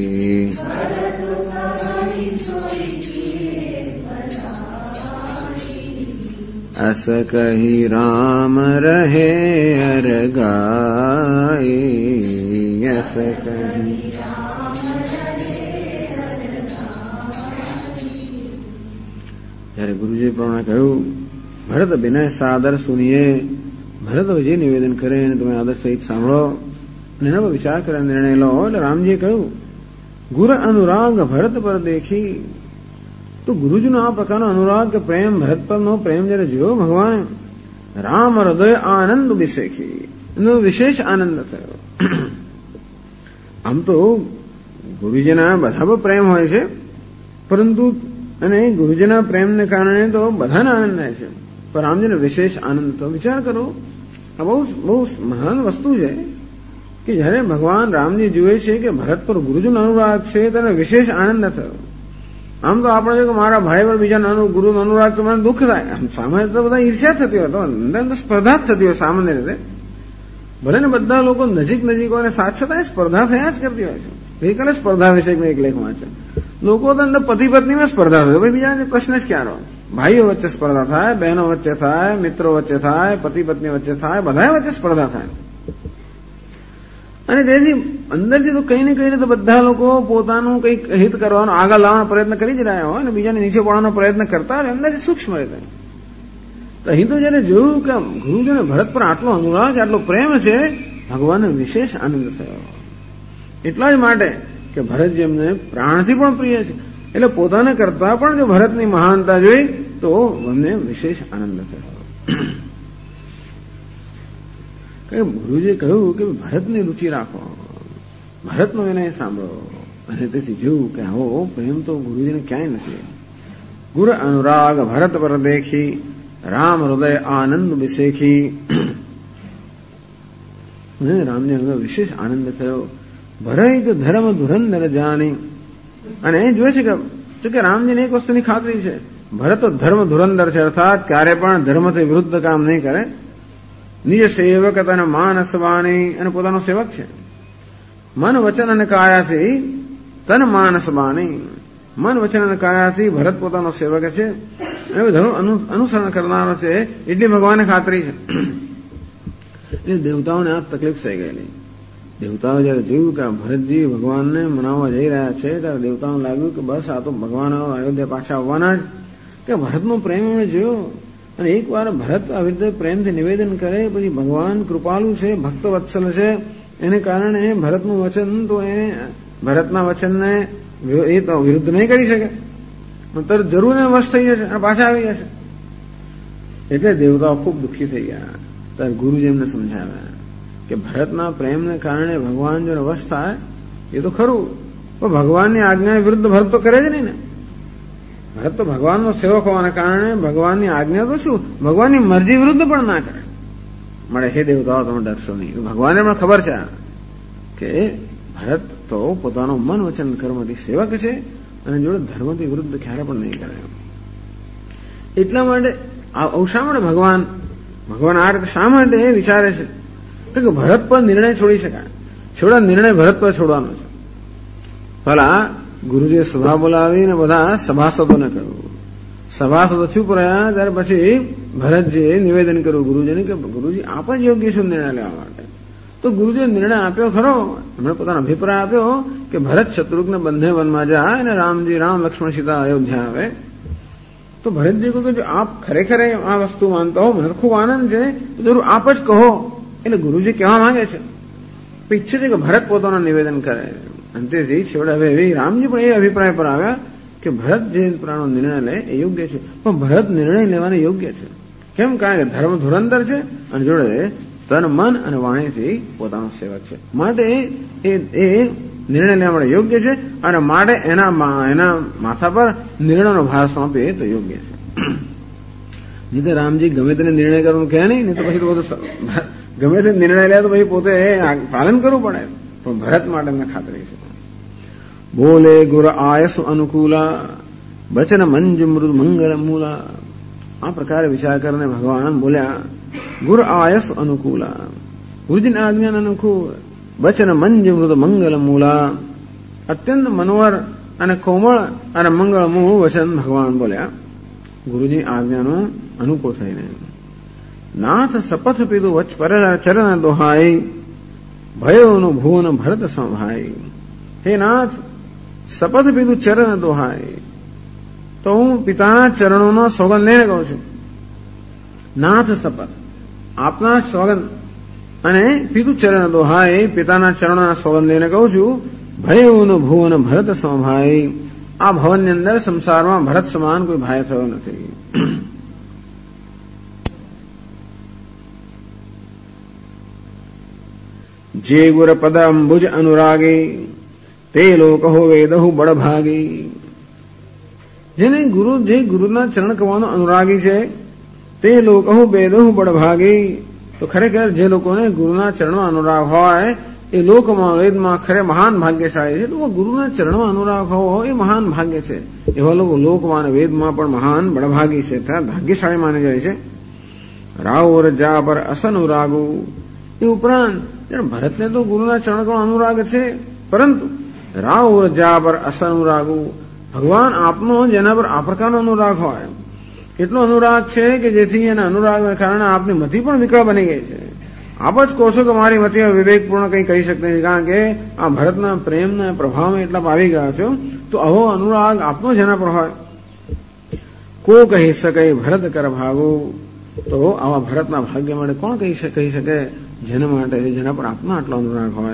अस कही राम रहे अर गाई, अस कही। जયારે गुरुजी પ્રમાણે કહ્યું ભરત વિનય સાદર સુનિએ, ભરત જે નિવેદન કરે એને તમે આદર સહિત સાંભળો અને એના પર વિચાર કરે નિર્ણય લો. એટલે રામજીએ કહ્યું ગુરુ અનુરાગ ભરત પર દેખી. તો ગુરુજીનો આ પ્રકારનો અનુરાગ કે પ્રેમ, ભરત પરનો પ્રેમ જયારે જોયો ભગવાને, રામ હૃદય આનંદ વિશેખી, એનો વિશેષ આનંદ થયો. આમ તો ગુરુજીના બધા પર પ્રેમ હોય છે, પરંતુ અને ગુરુજીના પ્રેમને કારણે તો બધાને આનંદ થાય છે, પણ રામજીને વિશેષ આનંદ થયો. વિચાર કરો, આ બહુ મહાન વસ્તુ છે કે જયારે ભગવાન રામજી જુએ છે કે ભરત પર ગુરુજીનો અનુરાગ છે ત્યારે વિશેષ આનંદ થયો. આમ તો આપણે કે મારા ભાઈ પર બીજા ગુરુનો અનુરાગ તો મને દુઃખ થાય, આમ સામાન્ય તો બધા ઈર્ષ્યા થતી હોય, તો અંદર સ્પર્ધા જ થતી હોય સામાન્ય રીતે. ભલે ને બધા લોકો નજીક હોય અને સાથ છતાં સ્પર્ધા થયા જ કરતી હોય છે. ગઈકાલે સ્પર્ધા વિશે મેં એક લેખ વાંચ્યો, લોકો તો અંદર પતિ પત્નીમાં સ્પર્ધા થાય, ભાઈ બીજા પ્રશ્ન જ ક્યાં રહો. ભાઈઓ વચ્ચે સ્પર્ધા થાય, બહેનો વચ્ચે થાય, મિત્રો વચ્ચે થાય, પતિ પત્ની વચ્ચે થાય, બધા વચ્ચે સ્પર્ધા થાય. અને તેથી અંદરથી તો કઈ ને કઈ રીતે બધા લોકો પોતાનું કંઈક હિત કરવાનો, આગળ લાવવાનો પ્રયત્ન કરી જ રહ્યા હોય અને બીજાને નીચે પાડવાનો પ્રયત્ન કરતા હોય અંદરથી સૂક્ષ્મ રીતે. તો અહીં તો જયારે જોયું કે ગુરુજીને ભરત પર આટલો અનુરાગ, આટલો પ્રેમ છે, ભગવાનને વિશેષ આનંદ થયો. એટલા જ માટે કે ભરતજી એમને પ્રાણથી પણ પ્રિય છે, એટલે પોતાને કરતા પણ જો ભરતની મહાનતા જોઈ તો અમને વિશેષ આનંદ થયો. ગુરુજીએ કહ્યું કે ભરતની રુચિ રાખો, ભરતનો વિનય સાંભળો. અને તેથી જોયું કે આવો પ્રેમ તો ગુરુજીને ક્યાંય નથી. ગુરુ અનુરાગ ભરત પર દેખી, રામ હૃદય આનંદ વિશેખી. રામને હવે વિશેષ આનંદ થયો. ભરત ધર્મ ધુરંધર જાણી. અને એ જોયે છે કે રામજીને એક વસ્તુની ખાતરી છે, ભરત ધર્મ ધુરંધર છે, અર્થાત ક્યારે પણ ધર્મથી વિરુદ્ધ કામ નહીં કરે. નિજ સેવક અને માનસ વાણી, અને પોતાનો સેવક છે. મન વચન અને કાયાથી તન માનસ વાણી, મન વચન અને કાયાથી ભરત પોતાનો સેવક છે, અને ધર્મ અનુસરણ કરનારો છે, એટલી ભગવાનને ખાતરી છે. એટલે દેવતાઓને આ તકલીફ થઈ ગયેલી. દેવતાઓ જયારે જોયું કે ભરતજી ભગવાનને મનાવવા જઈ રહ્યા છે ત્યારે દેવતાઓને લાગ્યું કે બસ આ તો ભગવાન અયોધ્યા પાછા આવવાના જ. કે ભરતનો પ્રેમ એમણે જોયો, અને એક વાર ભરત આવી રીતે પ્રેમથી નિવેદન કરે પછી ભગવાન કૃપાલુ છે, ભક્ત વત્સલ છે, એને કારણે ભરતનું વચન તો એ ભરતના વચનને એ તો વિરુદ્ધ નહીં કરી શકે, તરત જરૂર એને વશ થઈ જશે અને પાછા આવી જશે. એટલે દેવતાઓ ખૂબ દુઃખી થઈ ગયા. ત્યારે ગુરુજી એમને સમજાવ્યા કે ભરતના પ્રેમને કારણે ભગવાન જો વશ થાય એ તો ખરું, પણ ભગવાનની આજ્ઞા વિરુદ્ધ ભરત તો કરે જ નહીં ને. ભરત તો ભગવાનનો સેવક હોવાના કારણે ભગવાનની આજ્ઞા તો શું, ભગવાનની મરજી વિરુદ્ધ પણ ના કરે. મળે હે દેવતાઓ તમે ડરશો નહીં, ભગવાનને પણ ખબર છે કે ભરત તો પોતાનો મન વચન કર્મથી સેવક છે અને જોડે ધર્મથી વિરુદ્ધ ક્યારે પણ નહીં કરે. એટલા માટે શા માટે ભગવાન આ રીતે શા માટે એ વિચારે છે કે ભરત પર નિર્ણય છોડી શકાય, નિર્ણય ભરત પર છોડવાનો છે. ભલા ગુરુજીએ સભા બોલાવીને બધા સભાસદોને કહ્યું, સભાસદો ચૂપ રહ્યા. ત્યાર પછી ભરતજીએ નિવેદન કર્યું ગુરુજીને કે ગુરુજી આપ જ યોગ્ય છો નિર્ણય લેવા માટે. તો ગુરુજીએ નિર્ણય આપ્યો ખરો, એમણે પોતાનો અભિપ્રાય આપ્યો કે ભરત શત્રુઘ્ન બંને વનમાં જાય અને રામ લક્ષ્મણ સીતા અયોધ્યા આવે. તો ભરતજી કહ્યું કે જો આપ ખરેખર આ વસ્તુ માનતા હો, મને ખૂબ આનંદ છે, તો જરૂર આપ જ કહો. એટલે ગુરુજી કહેવા માંગે છે, ઈચ્છે છે કે ભરત પોતાનું નિવેદન કરે. અંતેજી છેવડે હવે એવી રામજી પણ એ અભિપ્રાય પર આવ્યા કે ભરત જે પ્રકારનો નિર્ણય લે એ યોગ્ય છે, પણ ભરત નિર્ણય લેવાને યોગ્ય છે. કેમ? કારણ કે ધર્મ ધુરંધર છે અને જોડે તન મન અને વાણીથી પોતાનો સેવક છે, માટે એ નિર્ણય લેવા માટે યોગ્ય છે. અને માટે એના માથા પર નિર્ણયનો ભાર સોંપે તો યોગ્ય છે. નહીં તો રામજી ગમે તેને નિર્ણય કરવાનું કહે નહીં તો પછી તો બધું ગમે તે નિર્ણય લે તો પછી પોતે પાલન કરવું પડે. પણ ભરત માટે એમને ખાતરી છે. બોલે ગુર આયસુ અનુકૂલા વચન મંજ મૃદ મંગળ મૂલા. આ પ્રકારે વિચાર કરીને ભગવાન બોલ્યા ગુર આયસ અનુકૂલા, ગુરુજીની આજ્ઞાને અનુકૂળ, વચન મંજ મૃદ મંગલ મૂલા, અત્યંત મનોહર અને કોમળ અને મંગળમૂળ વચન ભગવાન બોલ્યા ગુરુજી આજ્ઞાનું અનુકૂળ થઈને. નાથ શપથ પીધું વચ પર ચરણ દોહાઈ, ભયોનું ભુવન ભરત સંભાઈ. હે નાથ, શપથ પીધું ચરણ દોહાઈ, તો હું પિતાના ચરણોનો સોગંદ લઈને કહું છું. નાથ શપથ, આપના સોગંદ અને પીધું ચરણ દોહાઈ, પિતાના ચરણોના સોગંદ લઈને કહું છું. ભયોનું ભુવન ભરત સંભાઈ, આ ભવનની અંદર સંસારમાં ભરત સમાન કોઈ ભાઈ થયો નથી. જે ગુર પદ અંબુજ અનુરાગી, તે લોકો વેદહુ બળભાગી. જેને જે ગુરુના ચરણ કમળનો અનુરાગી છે તે લોકો વેદહુ બળભાગી. તો ખરેખર જે લોકોને ગુરુના ચરણમાં અનુરાગ હોય એ લોકમાં વેદમાં ખરે મહાન ભાગ્યશાળી છે. લોકો ગુરુના ચરણમાં અનુરાગ હોવો એ મહાન ભાગ્ય છે. એવા લોકો લોકમાં અને વેદમાં પણ મહાન બળભાગી છે, ભાગ્યશાળી માની જાય છે. રાવ રજા પર અસનુરાગુ. એ ઉપરાંત ભરતને તો ગુરુના ચરણમાં અનુરાગ છે, પરંતુ રાવ રજા પર અસનુરાગુ, ભગવાન આપનો જેના પર આ પ્રકારનો અનુરાગ હોય, એટલો અનુરાગ છે કે જેથી એના અનુરાગને કારણે આપની મતિ પણ વિકળ બની ગઈ છે. આપ જ કહો છો કે મારી મતિ વિવેકપૂર્ણ કંઈ કહી શકતી નથી, કારણ કે આ ભરતના પ્રેમના પ્રભાવમાં એટલા આવી ગયા છો. તો આવો અનુરાગ આપનો જેના પર હોય, કો કહી શકે ભરત કર ભાગો. તો આવા ભરતના ભાગ્ય માટે કોણ કહી શકે જેના માટે જેના પર આપનો આટલો અનુરાગ હોય.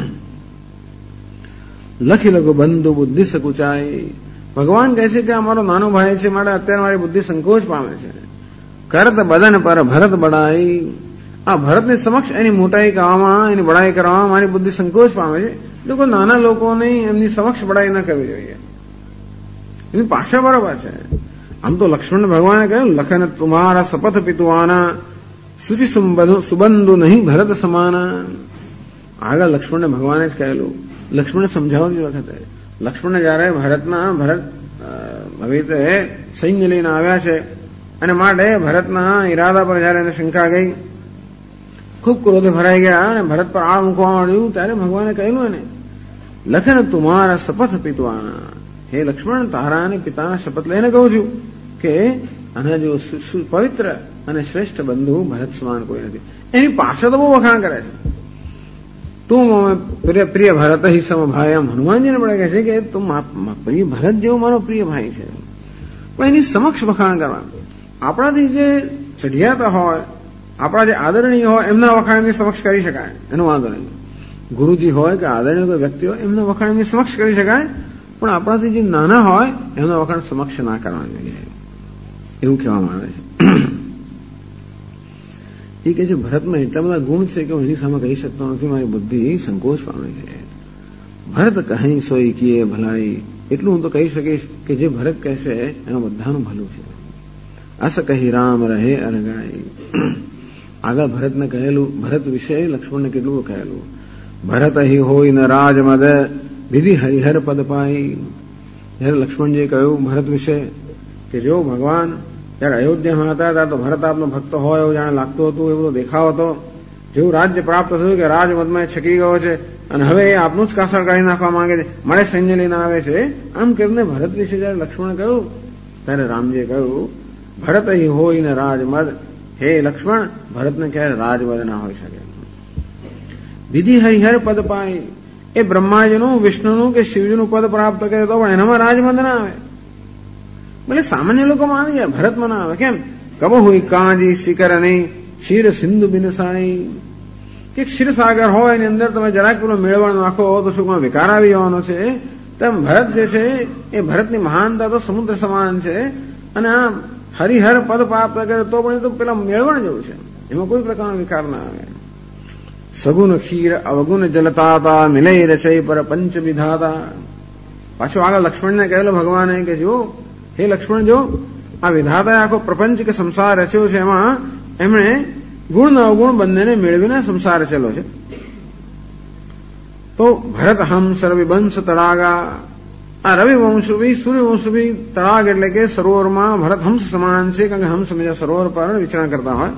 લખી લખો બંધુ બુદ્ધિ સકુચાઈ. ભગવાન કહે છે કે અમારો નાનો ભાઈ છે, માટે અત્યારે મારી બુદ્ધિ સંકોચ પામે છે. કરત બદન પર ભરત બડાઈ. આ ભરતની સમક્ષ એની મોટાઈ કરવામાં, એની બડાઈ કરવામાં મારી બુદ્ધિ સંકોચ પામે છે. લોકો નાના લોકોની એમની સમક્ષ બડાઈ ન કરવી જોઈએ. એની પાછળ બરોબર છે. આમ તો લક્ષ્મણ ભગવાને કહ્યું લખન તુમારા શપથ પિતુઆના, શુચિ સુબંધુ નહીં ભરત સમાના. આગળ લક્ષ્મણને ભગવાને જ કહેલું. લક્ષ્મણને સમજાવતી વખતે લક્ષ્મણને જયારે ભરત હવે રીતે સૈન્ય લઈને આવ્યા છે અને માટે ભરતના ઈરાદા પર જયારે એને શંકા ગઈ, ખૂબ ક્રોધે ભરાઈ ગયા અને ભરત પર આળ મૂકવા માંડ્યું, ત્યારે ભગવાને કહેલું એને લખન તુમારા શપથ પિતવાના. હે લક્ષ્મણ, તારા અને પિતાના શપથ લઈને કહું છું કે આના જો પવિત્ર અને શ્રેષ્ઠ બંધુ ભરત સમાન કોઈ નથી. એની પાછળ તો બહુ વખાણ કરે છે. તું પ્રિય ભરત હિ સમ ભાઈ. આમ હનુમાનજીને પણ કહે છે કે તું પ્રિય ભરત જેવો મારો પ્રિય ભાઈ છે. પણ એની સમક્ષ વખાણ કરવા. આપણાથી જે ચઢિયાતા હોય, આપણા જે આદરણીય હોય એમના વખાણની સમક્ષ કરી શકાય, એનો વાંધો નહીં. ગુરુજી હોય કે આદરણીય કોઈ વ્યક્તિ હોય એમના વખાણની સમક્ષ કરી શકાય, પણ આપણાથી જે નાના હોય એમના વખાણ સમક્ષ ના કરવા જોઈએ, એવું કહેવામાં આવે છે. એ કહે છે ભરતમાં એટલા બધા ગુણ છે કે હું એની સામે કહી શકતો નથી, મારી બુદ્ધિ સંકોચ પામે છે. ભરત કહી સોઈ કીએ ભલાઈ. એટલું હું તો કહી શકીશ કે જે ભરત કહેશે એમાં બધાનું ભલું છે. અસ કહી રામ રહે અરગાઈ. આગળ ભરતને કહેલું, ભરત વિશે લક્ષ્મણને કેટલું કહેલું. ભરત હિ હોય ન રાજ મદ વિધિ હરિહર પદ પાઈ. જયારે લક્ષ્મણજીએ કહ્યું ભરત વિશે કે જો ભગવાન જયારે અયોધ્યામાં હતા ત્યારે તો ભરત આપનો ભક્ત હોય એવું જાણે લાગતું હતું, એવો દેખાવ હતો. જેવું રાજ્ય પ્રાપ્ત થયું કે રાજમદમાં છકી ગયો છે અને હવે એ આપનું જ કાસળ કાઢી નાખવા માંગે છે, મળે સૈન્ય લઈને આવે છે. આમ કરીને ભરત વિશે જયારે લક્ષ્મણે કહ્યું ત્યારે રામજીએ કહ્યું ભરત અહીં હોય ને રાજમદ. હે લક્ષ્મણ, ભરતને ક્યારે રાજમદ ના હોઈ શકે. વિધિ હરિહર પદ પાય. એ બ્રહ્માજીનું, વિષ્ણુનું કે શિવજીનું પદ પ્રાપ્ત કરે તો પણ એનામાં રાજમદ ના આવે. ભલે સામાન્ય લોકોમાં આવી જાય, ભરતમાં ના આવે. કેમ? કબ હોય કાંજી શિખર નહીં ક્ષીર સિંધુ બિનસાઈ. કે ક્ષીરસાગર હોય એની અંદર તમે જરાક પેલો મેળવણ નાખો તો શું વિકાર આવી જવાનો છે. તેમ ભરત જે છે એ ભરતની મહાનતા તો સમુદ્ર સમાન છે. અને આ હરિહર પદ પ્રાપ્ત કરે તો પણ એ તો પેલા મેળવણ જેવું છે, એમાં કોઈ પ્રકારનો વિકાર ના આવે. સગુણ ક્ષીર અવગુણ જલતાતા મિલય રચય પર પંચ વિધાતા. પાછું આગળ લક્ષ્મણને કહેલો ભગવાને કે જો હે લક્ષ્મણ, જો આ વિધાતાએ આખો પ્રપંચ કે સંસાર રચ્યો છે એમાં એમણે ગુણ અવગુણ બંનેને મેળવીને સંસાર રચેલો છે. तो ભરત હંસ રવિવંશ તળાગા, આ રવિવંશ બી સૂર્યવંશ બી તળાગ એટલે કે સરોવરમાં ભરત હંસ સમાન છે, કારણ કે હંસ હંમેશા સરોવર પર વિચરણ કરતા હોય.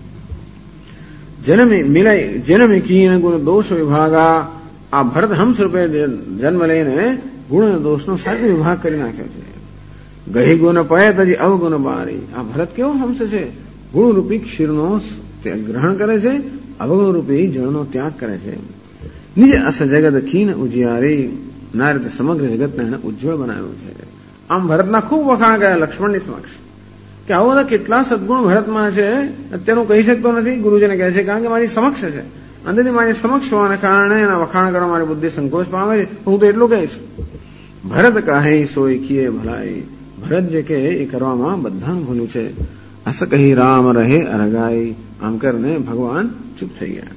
જન્મી કીન ગુણ દોષ વિભાગા, આ ભરત હંસ રૂપે જન્મ લઈને ગુણ અને દોષનો સાચો વિભાગ કરી નાખ્યો છે. ગહી ગુણ પય તજી અવગુણ બારી, આ ભરત કેવો હંસ છે, ગુણરૂપી ક્ષીરનો ગ્રહણ કરે છે, અવગુણરૂપી જળનો ત્યાગ કરે છે. નિજ અસ જગત ખીન ઉજિયારી, ના રીતે સમગ્ર જગતને એને ઉજ્જવળ બનાવ્યું છે. આમ ભરતના ખૂબ વખાણ ગયા લક્ષ્મણની સમક્ષ કે આવો બધા કેટલા સદગુણ ભરતમાં છે, અત્યારનું કહી શકતો નથી, ગુરુજીને કહે છે, કારણ કે મારી સમક્ષ છે. અંદરથી મારી સમક્ષ હોવાના કારણે એના વખાણ કરવા મારી બુદ્ધિ સંકોચ પામે છે. હું તો એટલું કહીશ, ભરત કહે સોય કીએ ભલાઈ, ભરત જે કે એ કરવામાં બધાનું ભલું છે. અસ કહી રામ રહે અરગાઈ, આમ કરીને ભગવાન ચૂપ થઈ ગયા.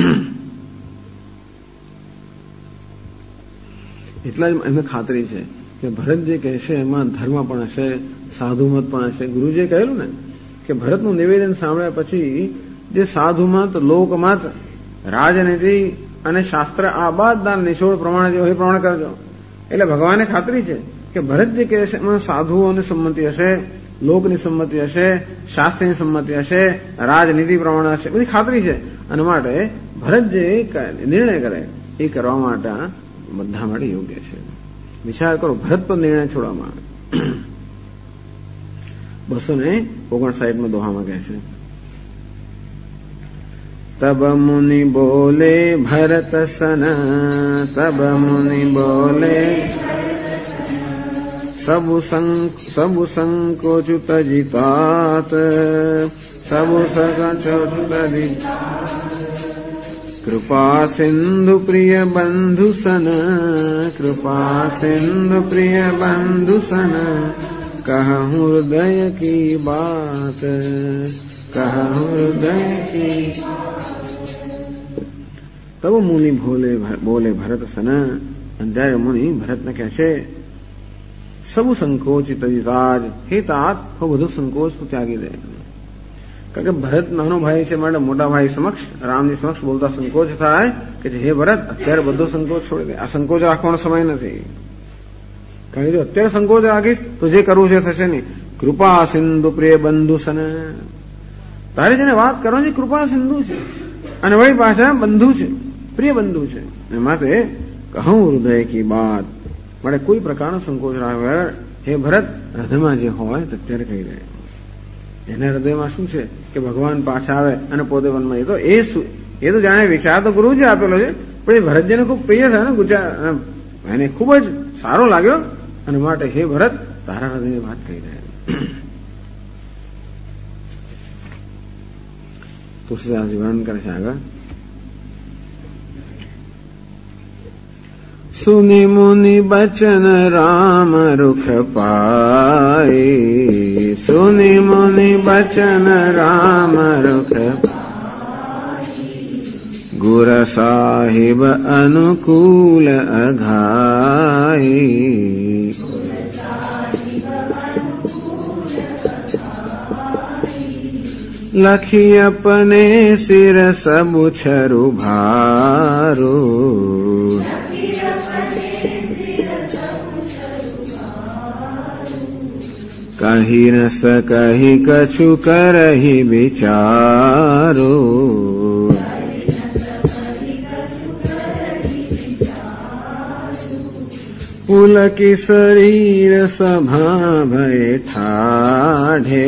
એટલા જ એમને ખાતરી છે કે ભરત જે કહેશે એમાં ધર્મ પણ હશે, સાધુમત પણ હશે. ગુરુજીએ કહેલું ને કે ભરતનું નિવેદન સાંભળ્યા પછી જે સાધુમત, લોકમત, રાજનીતિ અને શાસ્ત્ર આ બધા નિશોળ પ્રમાણે જે હોય એ પ્રમાણે કરજો. એટલે ભગવાને ખાતરી છે કે ભરત જે કહેશે એમાં સાધુઓની સંમતિ હશે, લોકની સંમતિ હશે, શાસ્ત્રની સંમતિ હશે, રાજનીતિ પ્રમાણે હશે, બધી ખાતરી છે. અને માટે ભરત જે નિર્ણય કરે એ કરવા માટે બધા માટે યોગ્ય છે. વિચાર કરો, ભરત પર નિર્ણય છોડવામાં આવે. 259 દોહામાં કહે છે, તબ મુનિ બોલે ભરત સન, તબ મુનિ બોલે સબુ સંકોચુ તજિતાત, સબુ સંકોચુ તજિતાત, કૃપા સિંધુ પ્રિય બંધુ સન, કૃપા સિંધુ પ્રિય બંધુ સન, કહું હૃદય કી બાત, કહું હૃદય કી. તબ મુનિ બોલે ભરત સન, ત્યારે મુનિ ભરતને કહે છે, સબુ સંકોચ તજિતાજ, હે તાત હું બધું સંકોચ ત્યાગી દે. કારણ કે ભરત નાનો ભાઈ છે, માટે મોટા ભાઈ સમક્ષ, રામની સમક્ષ બોલતા સંકોચ થાય કે હે ભરત અત્યારે બધો સંકોચ છોડી દે, આ સંકોચ રાખવાનો સમય નથી. કારણ કે અત્યારે સંકોચ રાખીશ તો જે કરવું છે થશે નહીં. કૃપા સિંધુ પ્રિય બંધુ સન, તારે જેને વાત કરવાની કૃપા સિંધુ છે અને વળી પાછા બંધુ છે, પ્રિય બંધુ છે. માટે કહું હૃદય કી બાત, માટે કોઈ પ્રકારનો સંકોચ રાખે હે ભરત હૃદયમાં જે હોય તો અત્યારે કહી દે. એના હૃદયમાં શું છે કે ભગવાન પાછા આવે અને પોતે વનમાં, એ તો જાણે વિચાર તો ગુરુજી આપેલો છે, પણ એ ભરતજીને ખૂબ પ્રિય થયો ને, એને ખૂબ જ સારો લાગ્યો. અને માટે હે ભરત તારા હૃદયની વાત કહી દે. તુલસીદાસજી વર્ણન કરે છે આગળ, સુનિ મુનિ બચન રામ રૂખ પાય, સુનિ મુનિ બચન રામ રૂખ પાય, ગુર સાહિબ અનુકૂલ અઘાય, લખી અપને સિર સબુ છરુ ભારો, કહી ન સકહી કછુ કરહી વિચારો, પુલકી શરીર સભા ભય ઠાઢે,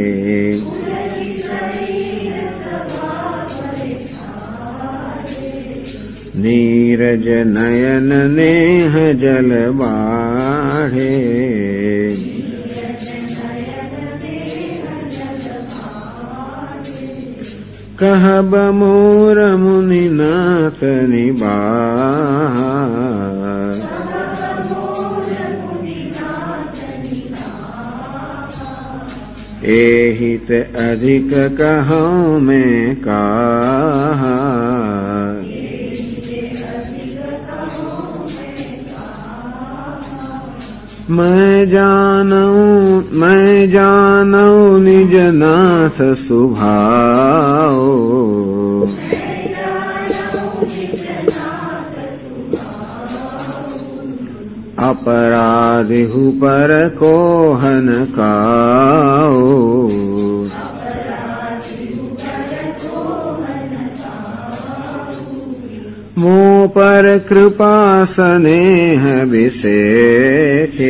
નીરજ નયન નેહ જલ બાઢે, કહબ મોર મુનિનાથ નિબાહ, एहित अधिक कहूँ मैं कहा, मैं जानू निज नाथ सुभाओ, अपराधिहु पर कोहन काओ मोह पर कृपा स्नेह विसेखे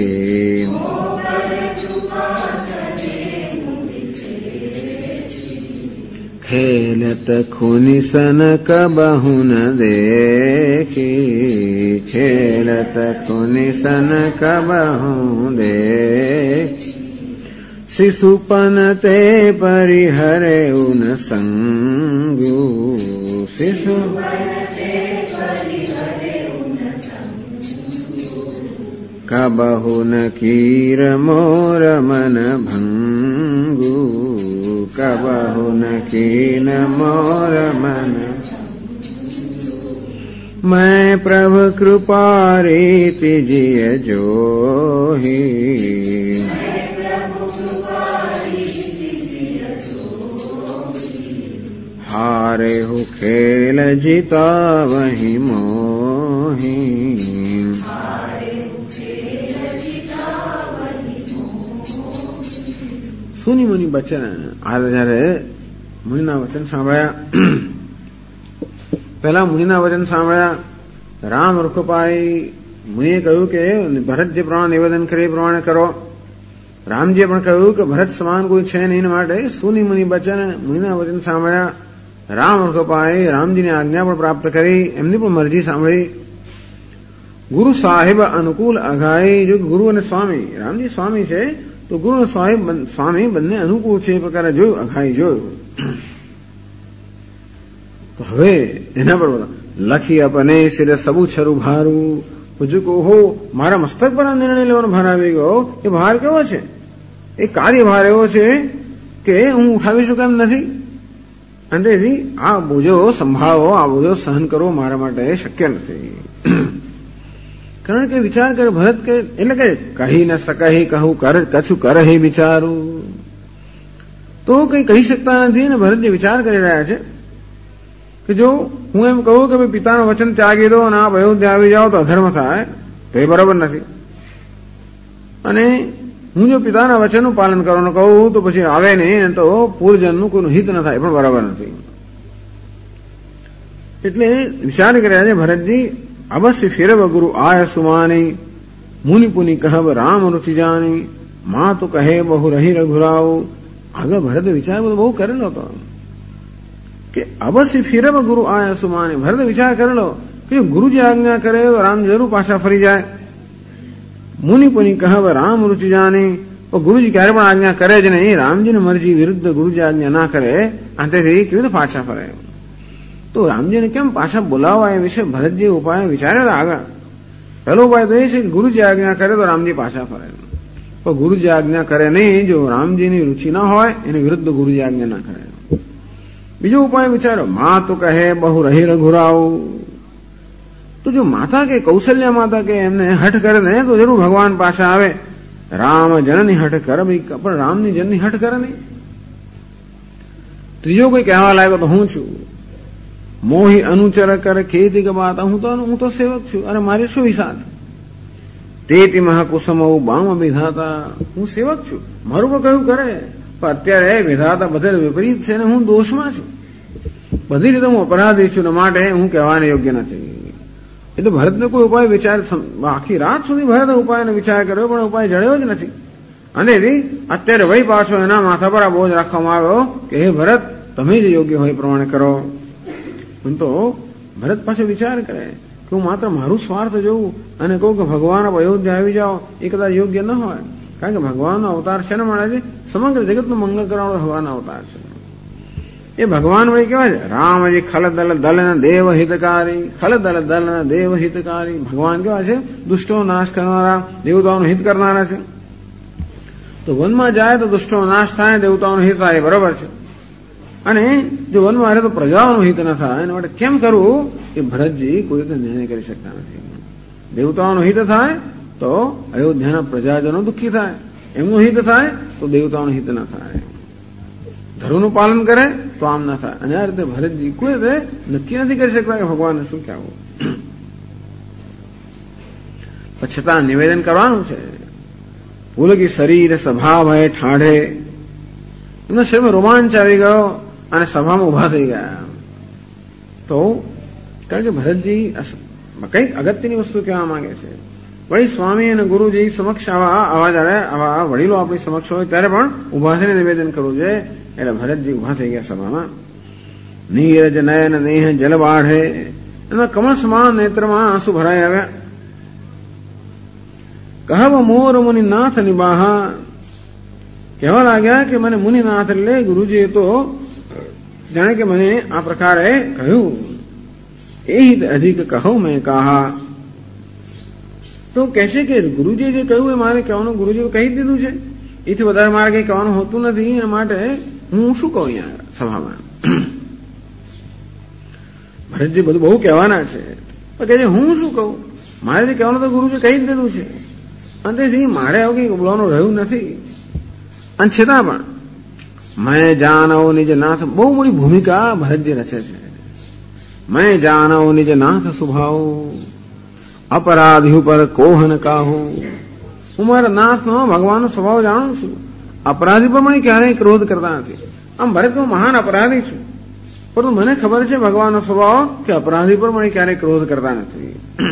खेलत खुनि सन कबहु न देखी खेलत खुनि सन कबहु देखी शिशुपन ते परिहरे उन संगु शिशु कबहु न कीर मोर मन भंगु कबहु न कीन मोर मन मैं प्रभु कृपा रीति जिय जोही हारे हो खेल जीता वही मोही સુની મુનિ વચન આ જયારે મુનિના વચન સાંભળ્યા પહેલા મુનિના વચન સાંભળ્યા રામ રૂખપાઈ મુનિએ કહ્યું કે ભરત જે પ્રમાણે નિવેદન કરે એ પ્રમાણે કરો રામજીએ પણ કહ્યું કે ભરત સમાન કોઈ છે નહીં માટે સુની મુનિ વચન મુનિના વચન સાંભળ્યા રામ રૂખપાઈ રામજીની આજ્ઞા પણ પ્રાપ્ત કરી એમની પણ મરજી સાંભળી ગુરુ સાહેબ અનુકૂળ અઘાઈ જો ગુરુ અને સ્વામી રામજી સ્વામી છે તો ગુરુ સ્વામી બંને અનુકૂળ છે એ પ્રકારે જોયું અઘાઈ જોયું તો હવે એના પર લખી આપને શિર સબુ છરું ભારું પૂછ્યું કે ઓહો મારા મસ્તક પર આ નિર્ણય લેવાનો ભાર આવી ગયો એ ભાર કેવો છે એ કાર્યભાર એવો છે કે હું ઉઠાવી શકું એમ નથી અને આ બોજો સંભાળવો આ બોજો સહન કરવો મારા માટે શક્ય નથી કારણ કે વિચાર કરે ભરત કે એટલે કે કહી ન સકાહી કહું કછું કરહી વિચારું તો કઈ કહી શકતા નથી અને ભરત જે વિચાર કરી રહ્યા છે કે જો હું એમ કહું કે ભાઈ પિતાનું વચન ત્યાગી દો અને આપ અયોધ્યા આવી જાઓ તો અધર્મ થાય તો એ બરાબર નથી અને હું જો પિતાના વચનનું પાલન કરવાનું કહું તો પછી આવે નહીં તો પૂર્વજનનું કોઈનું હિત ન થાય પણ બરાબર નથી એટલે વિચાર કર્યા છે ભરતજી અવશ્ય ફેરવ ગુરુ આય સુમાની મુનિ પુનિ કહબ રામ રુચિ જાની માં તો કહે બહુ રહી રઘુરાવ આગળ ભરત વિચાર બધો બહુ કરેલો હતો કે અવશ્ય ફેરવ ગુરુ આય સુમાની ભરત વિચાર કરેલો કે ગુરુજી આજ્ઞા કરે તો રામ જરૂર પાછા ફરી જાય મુનિ પુનિ કહબ રામ રુચિ જાની ગુરુજી ક્યારે પણ આજ્ઞા કરે જ નહીં રામજીની મરજી વિરુદ્ધ ગુરુજી આજ્ઞા ના કરે આંતેથી કેવી રીતે પાછા ફરે તો રામજીને કેમ પાછા બોલાવવા એ વિશે ભરતજી ઉપાય વિચારેલા આગળ પહેલો ઉપાય તો એ છે કે ગુરુજી આજ્ઞા કરે તો રામજી પાછા ફરે પણ ગુરુજી આજ્ઞા કરે નહીં જો રામજીની રુચિ ના હોય એની વિરુદ્ધ ગુરુજી આજ્ઞા ના કરે બીજો ઉપાય વિચારો માં તો કહે બહુ રહી રઘુરાવ તો જો માતા કે કૌશલ્યા માતા કે એમને હઠ કરે ને તો જરૂર ભગવાન પાછા આવે રામ જનની હઠ કરે પણ રામની જનની હઠ કરે નહીં ત્રીજો કોઈ કહેવા લાગ્યો તો હું છું મોહી અનુચર કરે ખેતી કે બાત હું તો સેવક છું અને મારે શું વિસાદ તેતી મહાકુસમ બામ વિધાતા હું સેવક છું મારું પણ કયું કરે પણ અત્યારે વિધાતા બધે વિપરીત છે ને હું દોષમાં છું બધી રીતે હું અપરાધી છું માટે હું કહેવાને યોગ્ય નથી એટલે ભરતને કોઈ ઉપાય વિચાર આખી રાત સુધી ભરત ઉપાયનો વિચાર કર્યો પણ ઉપાય જડ્યો જ નથી અને અત્યારે વહી પાછો એના માથા પર આ બોજ રાખવામાં આવ્યો કે હે ભરત તમે જે યોગ્ય હોય એ પ્રમાણે કરો તો ભરત પાછો વિચાર કરે કે હું માત્ર મારું સ્વાર્થ જોઉં અને કહું કે ભગવાન અયોધ્યા આવી જાઓ એ કદાચ યોગ્ય ન હોય કારણ કે ભગવાનનો અવતાર છે ને મળે છે સમગ્ર જગતનું મંગળ કરવાનો ભગવાનનો અવતાર છે એ ભગવાન વળી કેવા છે રામજી ખલદલ દલન દેવ હિતકારી ખલદલ દલન દેવ હિતકારી ભગવાન કેવા છે દુષ્ટો નાશ કરનારા દેવતાઓનું હિત કરનારા છે તો વનમાં જાય તો દુષ્ટો નાશ થાય દેવતાઓનું હિત થાય બરોબર છે અને જો વનમાં રહે તો પ્રજાઓનું હિત ન થાય એના માટે કેમ કરવું એ ભરતજી કોઈ રીતે નિર્ણય કરી શકતા નથી દેવતાઓનું હિત થાય તો અયોધ્યાના પ્રજાજનો દુઃખી થાય એમનું હિત થાય તો દેવતાઓનું હિત ન થાય ધર્મનું પાલન કરે તો આમ ના થાય અને આ રીતે ભરતજી કોઈ રીતે નક્કી નથી કરી શકતા કે ભગવાનને શું કહેવું છતાં નિવેદન કરવાનું છે. ભૂલ કે શરીર સભા ભય ઠાઢે, એમના શરીરમાં રોમાંચ આવી ગયો અને સભામાં ઉભા થઈ ગયા. તો કારણ કે ભરતજી કંઈક અગત્યની વસ્તુ કહેવા માંગે છે. વળી સ્વામી અને ગુરુજી સમક્ષ આવા વડીલો આપણી સમક્ષ હોય ત્યારે પણ ઉભા થઈને નિવેદન કરવું જોઈએ. એટલે ભરતજી ઉભા થઈ ગયા સભામાં. નીરજ નયન નેહ જલ બાઢે, એમાં કમળ સમાન નેત્રમાં આંસુ ભરાઈ આવ્યા. કહવ મોર મુનિનાથ નિબાહા, કહેવા લાગ્યા કે મને મુનિનાથ એટલે ગુરુજીએ તો જાણે કે મને આ પ્રકારે કહ્યું. એ અધિક કહો મેં કહા, તો કહેશે કે ગુરુજીએ જે કહ્યું એ મારે કહેવાનું ગુરુજીએ કહી દીધું છે, એથી વધારે મારે કંઈ કહેવાનું હોતું નથી. એના માટે હું શું કહું અહીંયા સભામાં. ભરતજી બધું બહુ કહેવાના છે, પણ કહે હું શું કહું, મારે જે કહેવાનું તો ગુરુજી કહી જ દીધું છે. અને તેથી મારે આવું કંઈ બોલવાનું રહ્યું નથી. અને છતાં પણ મેં જાનવ નિજ નાથ, બહુ મોટી ભૂમિકા ભરતજી રચે છે. મેં જાનવ નિજ નાથ સ્વભાવ, અપરાધી ઉપર કોહન કાહો. હું મારા નાથનો ભગવાનનો સ્વભાવ જાણું છું. અપરાધી પર મને ક્યારેય ક્રોધ કરતા નથી. આમ ભરત હું મહાન અપરાધી છું, પરંતુ મને ખબર છે ભગવાનનો સ્વભાવ કે અપરાધી પર મને ક્યારેય ક્રોધ કરતા નથી.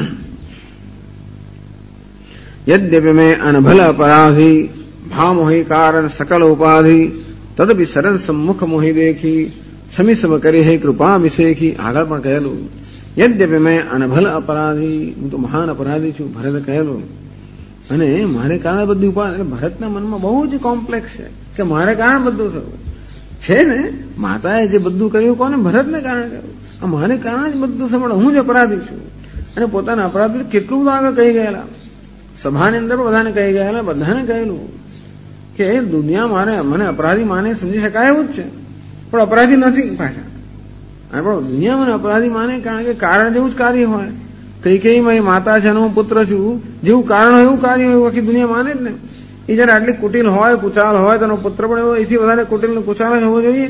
યદ્યપિ મેં અનભલ અપરાધી, ભામોહી કારણ સકલ ઉપાધિ, તદપી સરન સમ્મુખ મોહી દેખી, સમી સમ કરી હે કૃપા વિશેખી. આગળ પણ કહેલું યદ્યપિ મેં અનભલ અપરાધી, હું તો મહાન અપરાધી છું, ભરત કહેલું. અને મારે કારણે બધું ઉપાધિ, ભરતના મનમાં બહુ જ કોમ્પ્લેક્સ છે કે મારે કારણે બધું થયું છે ને. માતાએ જે બધું કર્યું કોને, ભરતને કારણે કર્યું. મારે કારણે જ બધું સાંભળો, હું જ અપરાધી છું. અને પોતાના અપરાધી કેટલું બધું આગળ કહી ગયેલા, સભાની અંદર બધાને કહી ગયેલા, બધાને કહેલું કે દુનિયા મારે મને અપરાધી માને સમજી શકાય એવું જ છે, પણ અપરાધી નથી પાછા. પણ દુનિયા મને અપરાધી માને કારણ કે કારણ જેવું જ કાર્ય હોય. કઈ મારી માતા છે અને હું પુત્ર છું, જેવું કારણ હોય એવું કાર્ય હોય, આખી દુનિયા માને જ ને. એ જયારે આટલી કુટિલ હોય, કુચાલ હોય, તેનો પુત્ર પણ એવો એથી વધારે કુટિલ ને કુચાલ જ હોવો જોઈએ.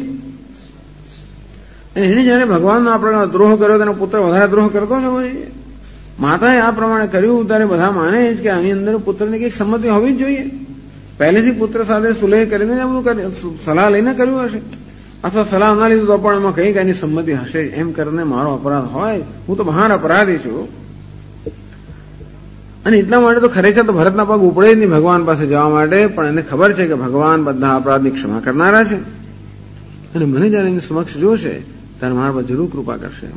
એને જયારે ભગવાનનો આપણે દ્રોહ કર્યો, તેનો પુત્ર વધારે દ્રોહ કરતો જ હોવો જોઈએ. માતાએ આ પ્રમાણે કર્યું ત્યારે બધા માને જ કે આની અંદર પુત્રની કંઈક સંમતિ હોવી જ જોઈએ. પહેલેથી પુત્ર સાથે સુલેહ કરીને જ બધું સલાહ લઈને કર્યું હશે, અથવા સલાહ ના લીધું તો પણ એમાં કંઈક એની સંમતિ હશે. એમ કરીને મારો અપરાધ હોય, હું તો મહાન અપરાધી છું. અને એટલા માટે તો ખરેખર તો ભરતના પગ ઉપડે જ નહીં ભગવાન પાસે જવા માટે, પણ એને ખબર છે કે ભગવાન બધા અપરાધની ક્ષમા કરનારા છે. અને મને જયારે એની સમક્ષ જોશે ત્યારે મારા પર જરૂર કૃપા કરશે.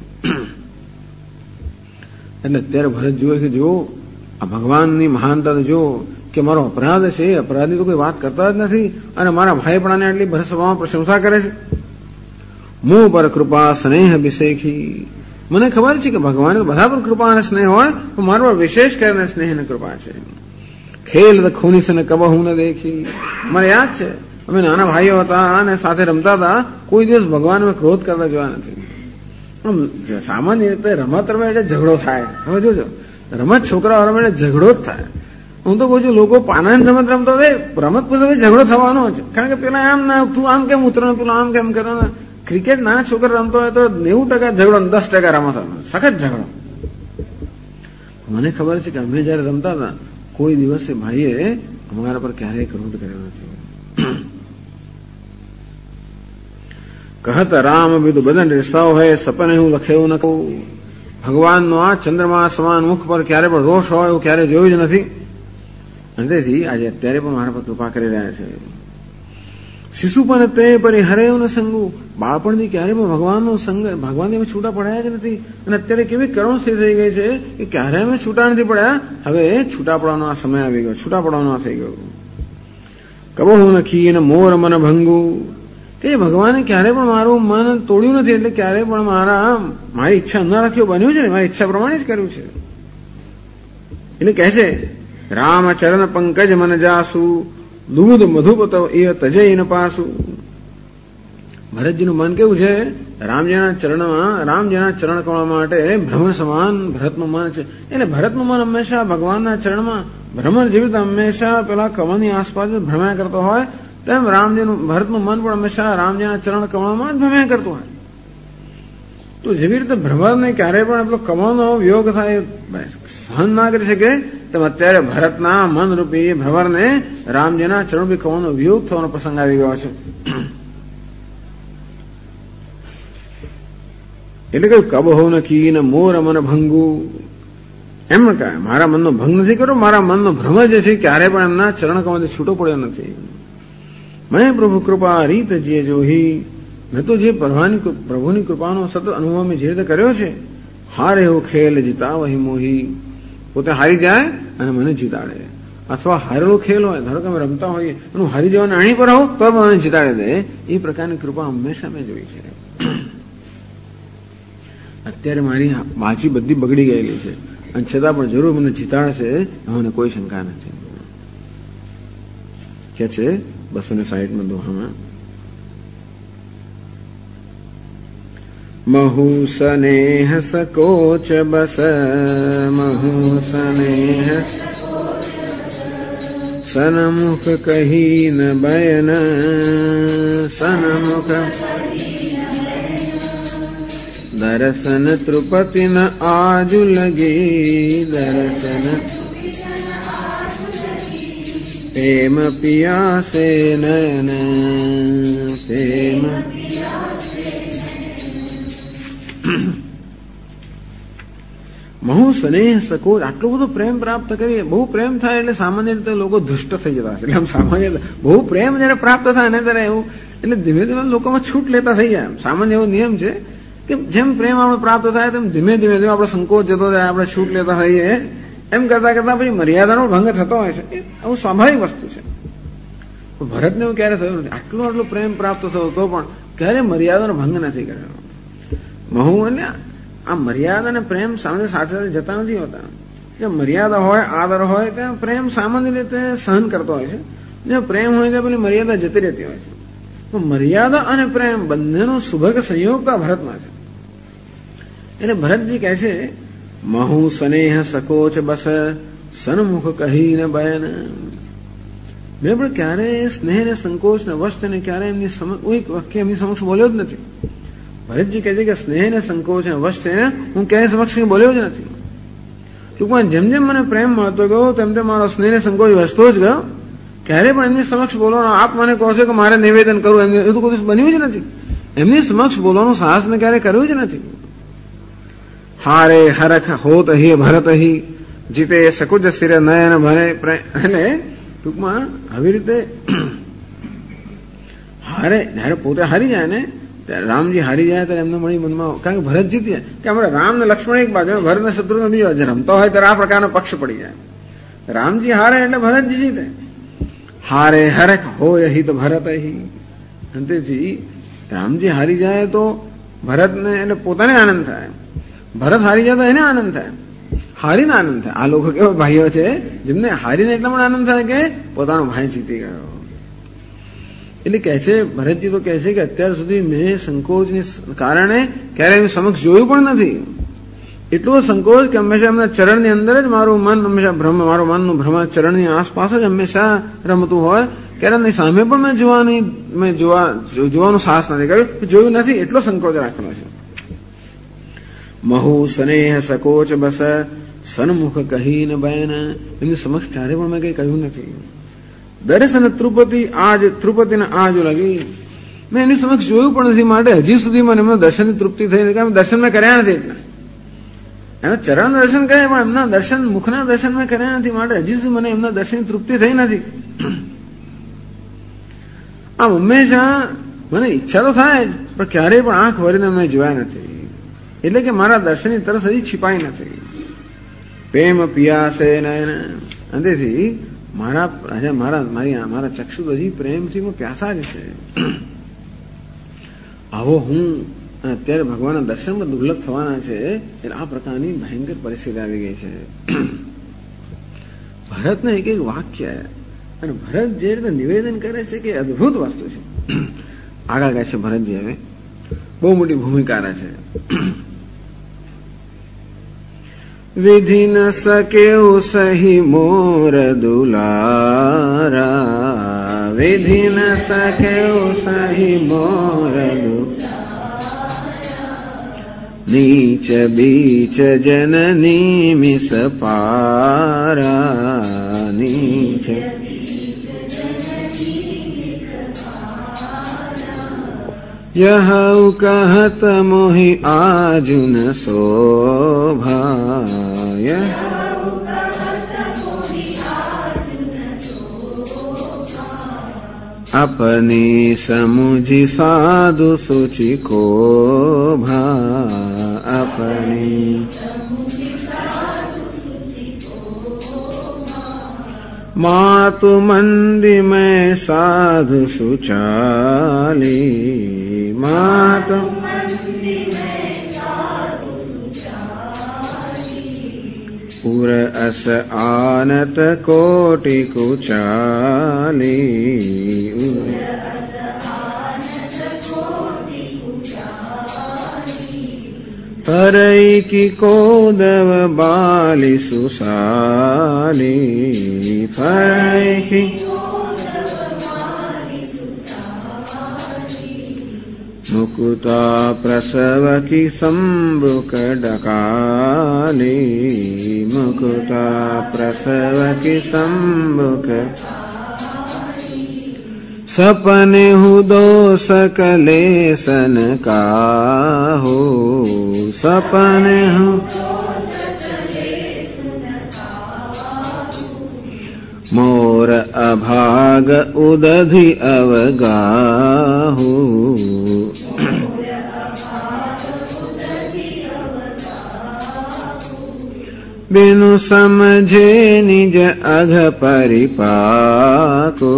એટલે અત્યારે ભરત જુએ કે જો આ ભગવાનની મહાનતા જો કે મારો અપરાધ છે, અપરાધની તો કોઈ વાત કરતા જ નથી. અને મારા ભાઈપણાને આટલી ભરત સભામાં પ્રશંસા કરે છે. મું પર કૃપા સ્નેહ વિશેખી, મને ખબર છે કે ભગવાન બધા પર કૃપા અને સ્નેહ હોય, તો મારા પર વિશેષ કરીને સ્નેહ અને કૃપા છે. ખેલ ખૂની સને કબહુ ન દેખી, મને યાદ છે અમે નાના ભાઈઓ હતા અને સાથે રમતા હતા, કોઈ દિવસ ભગવાન ક્રોધ કરતા જોયા નથી. સામાન્ય રીતે રમત રમે એટલે ઝઘડો થાય. હવે જોજો, રમત છોકરાઓ રમે એટલે ઝઘડો જ થાય. હું તો કહું છું લોકો પાનાની રમત રમતો હોય, રમત પછી ઝઘડો થવાનો જ. કારણ કે પેલા આમ ના તું આમ કેમ ઉતરો, પેલું આમ કેમ કરો. ક્રિકેટ નાના છોકરા રમતો હોય તો 90% ઝઘડો, 10% રમત સખત ઝઘડો. મને ખબર છે કે અમે જયારે રમતા હતા કોઈ દિવસે ભાઈએ અમારા પર ક્યારેય ક્રોધ કર્યો નથી. કહત રામ વિદુ બદન રિસાવ હે, સપને હું લખેવું ન કહું. ભગવાનનો આ ચંદ્રમા સમાન મુખ પર ક્યારે પણ રોષ હોય એવું ક્યારે જોયું જ નથી. અને તેથી આજે અત્યારે પણ મારા પર કૃપા કરી રહ્યા છે. શિશુ પણ તે પરિહરેવ ન સંગુ, બાળપણથી ક્યારે પણ ભગવાનનો સંગ, ભગવાનથી અમે છૂટા પડ્યા જ નથી. અને અત્યારે કેવી કરુણ સ્થિતિ થઈ ગઈ છે કે ક્યારે અમે છૂટા નથી પડ્યા, હવે છૂટા પડવાનો આ સમય આવી ગયો, છૂટા પડવાનો આ થઈ ગયો. કબહુ નખી અને મોર મન ભંગુ, કે ભગવાને ક્યારે પણ મારું મન તોડ્યું નથી. એટલે ક્યારે પણ મારી ઈચ્છા ન રાખ્યો, બન્યું છે ને મારી ઈચ્છા પ્રમાણે જ કર્યું છે. એટલે કહે છે રામ ચરણ પંકજ મન જાસુ, દૂધ મધુપત એ તજય ન પાસુ. ભરતજીનું મન કેવું છે, રામજીના ચરણ કમળ માટે ભ્રમણ સમાન ભરતનું મન છે. એટલે ભરતનું મન હંમેશા ભગવાનના ચરણમાં ભ્રમણ જેવી રીતે હંમેશા પેલા કમળની આસપાસ ભ્રમણ કરતો હોય, તેમ ભરતનું મન પણ હંમેશા રામજીના ચરણ કમળમાં જ ભ્રમણ કરતું હોય. તો જેવી રીતે ભ્રમરને ક્યારેય પણ પેલો કમળનો વિયોગ થાય, સહન ના કરી શકે તેમ અત્યારે ભરતના મનરૂપી ભ્રમરને રામજીના ચરણરૂપી કમળનો વિયોગ થવાનો પ્રસંગ આવી ગયો છે. એટલે કે કબહો નકી ને મોર મન ભંગુ, એમ કહે મારા મનનો ભંગ નથી કર્યો, મારા મનનો ભ્રમ જે છે ક્યારે પણ એમના ચરણ કમળથી છૂટો પડ્યો નથી. મેં પ્રભુ કૃપા રીત જે જોહી, મેં તો જે પ્રભુની કૃપાનો સતત અનુભવ મેં જે રીતે કર્યો છે. હારે હો ખેલ જીતા વહી મોહી, પોતે હારી જાય અને મને જીતાડે. અથવા હારેલો ખેલ હોય, ધારો કે અમે રમતા હોઈએ અને હું હારી જવાના અણી પર આવું તો મને જીતાડી દે, એ પ્રકારની કૃપા હંમેશા મેં જોઈ છે. અત્યારે મારી વાંચી બધી બગડી ગયેલી છે અને છતાં પણ જરૂર મને જીતાડશે, મને કોઈ શંકા નથી. કે છે 260 દોહામાં, महु स्नेह सकोच बस, महु स्नेह सनमुख कही न बयन, सनमुख दर्शन त्रुपति न आजु लगी, दर्शन प्रेम पिया से नयन, प्रेम બહુ સ્નેહ સકોચ, આટલો બધો પ્રેમ પ્રાપ્ત કરીએ. બહુ પ્રેમ થાય એટલે સામાન્ય રીતે લોકો ધુષ્ટ થઈ જતા હશે. એટલે સામાન્ય બહુ પ્રેમ જયારે પ્રાપ્ત થાય ને ત્યારે એવું એટલે ધીમે ધીમે લોકોમાં છૂટ લેતા થઈ જાય. સામાન્ય એવો નિયમ છે કે જેમ પ્રેમ આપણે પ્રાપ્ત થાય તેમ ધીમે ધીમે આપણો સંકોચ જતો જાય, આપણે છૂટ લેતા થઈએ. એમ કરતા કરતા પછી મર્યાદાનો ભંગ થતો હોય છે. એ આવું સ્વાભાવિક વસ્તુ છે. ભરતને એવું ક્યારે થયું નથી. આટલો પ્રેમ પ્રાપ્ત થયો તો પણ ક્યારે મર્યાદાનો ભંગ નથી કર્યો. બહુ એટલે આ મર્યાદા અને પ્રેમ સાથે સાથે જતા નથી હોતા. જ્યાં મર્યાદા હોય, આદર હોય ત્યાં પ્રેમ સામાન્ય રીતે સહન કરતો હોય છે. જ્યાં પ્રેમ હોય ત્યાં પેલી મર્યાદા જતી રહેતી હોય છે. તો મર્યાદા અને પ્રેમ બંનેનો સુભગ સંયોગતા ભરતમાં છે. એટલે ભરતજી કહે છે મહુ સ્નેહ સકોચ બસ, સન્મુખ કહી ને બયન. મેં પણ ક્યારે સ્નેહ ને સંકોચ ને વસ્ત ને ક્યારે એમની એક વાક્ય એમની સમક્ષ બોલ્યો જ નથી. ભરતજી કહે છે કે સ્નેહ ને સંકોચ ને વશ થઈને હું ક્યાંય સમક્ષ બોલ્યો જ નથી. ટૂંકમાં જેમ જેમ મને પ્રેમ મળતો ગયો તેમ તેમ મારો સ્નેહ ને સંકોચ વધતો જ ગયો. ક્યારે પણ એમની સમક્ષ બોલવાનો આપ મને કહો છો કે મારે નિવેદન કરવું, એમને એવું કોઈ બન્યું જ નથી. એમની સમક્ષ બોલવાનું સાહસ મેં ક્યારે કર્યું જ નથી. હારે હરખ હોત હિ ભરત હિ, જીતે સકુજ શિર નયન ભરે. એટલે ટૂંકમાં આવી રીતે હારે જયારે પોતે હારી જાય ને, રામજી હારી જાય ત્યારે એમને મળી મનમાં, કારણ કે ભરત જીતીએ કે આપણે રામ ને લક્ષ્મણ એક બાજુ, ભરત ને શત્રુઘ્ન બીજો, રમતા હોય ત્યારે આ પ્રકારનો પક્ષ પડી જાય. રામજી હારે એટલે ભરતજી જીતે. હારે હરખ હોય હિત ભરત હિ, અંતેથી રામજી હારી જાય તો ભરતને એટલે પોતાને આનંદ થાય, ભરત હારી જાય તો એને આનંદ થાય, હારીને આનંદ થાય. આ લોકો કેવા ભાઈઓ છે જેમને હારીને એટલા પણ આનંદ થાય કે પોતાનો ભાઈ જીતી ગયો. એટલે કહે છે ભરતજી તો કહે છે કે અત્યાર સુધી મેં સંકોચને કારણે ક્યારે એમની સમક્ષ જોયું પણ નથી. એટલો સંકોચ કે હંમેશા એમના ચરણની અંદર જ મારું મન હંમેશા મારું મનનું ભ્રમ ચરણની આસપાસ જ હંમેશા રમતું હોય. ક્યારે એમની સામે પણ મેં જોવાનું સાહસ નથી કર્યું, જોયું નથી, એટલો સંકોચ રાખેલો છે. મહુ સ્નેહ સકોચ બસ, સન્મુખ કહી ન બયન. એમની સમક્ષ ક્યારે પણ મેં કઈ કહ્યું નથી. દર્શન તૃપતિને આજ લાગી, મેં એની સમક્ષ જોયું પણ નથી. માટે હજી સુધી મને એમના દર્શનની તૃપ્તિ થઈ નથી. કારણ દર્શન મેં કર્યા નથી. એટલા એના ચરણ દર્શન કર્યા પણ એમના દર્શન, મુખના દર્શન મેં કર્યા નથી. માટે હજી સુધી મને એમના દર્શનની તૃપ્તિ થઈ નથી. આમ હંમેશા મને ઈચ્છા તો થાય જ, પણ ક્યારેય પણ આંખ ભરીને મેં જોયા નથી. એટલે કે મારા દર્શનની તરસ હજી छिपाई નથી. પ્રેમ પિયાસે નયન, અંતેથી મારા ચક્ષુ હજી પ્રેમથી પ્યાસા જ છે. આવો હું અત્યારે ભગવાનના દર્શન પણ દુર્લભ થવાના છે. એટલે આ પ્રકારની ભયંકર પરિસ્થિતિ આવી ગઈ છે. ભરતને એક એક વાક્ય અને ભરત જે રીતે નિવેદન કરે છે કે અદભુત વસ્તુ છે. આગળ કહે છે ભરતજી હવે બહુ મોટી ભૂમિકા રહે છે. વિધિ ન સકેઉ સહી મોર દુલારા, વિધિ ન સકેઉ સહી મોર દુલારા, नीच बीच जननी मिस पारा नीच यह कहत मोहि आजुन शोभा अपनी समुझि साधु सुचि को भा अपनी मातु मंदी में साधु सुचाली मातु पुर अस आनत कोटि कुचाली तरई की कोदव बाली सुसाली तरई की मुकुता प्रसव की संबुक डकाली मुकुता प्रसव की संबुक सपने हु दोष कलेसन का हो सपने हु मोर अभाग उदधि अवगाहु बिनु समझे निज अघ परिपाको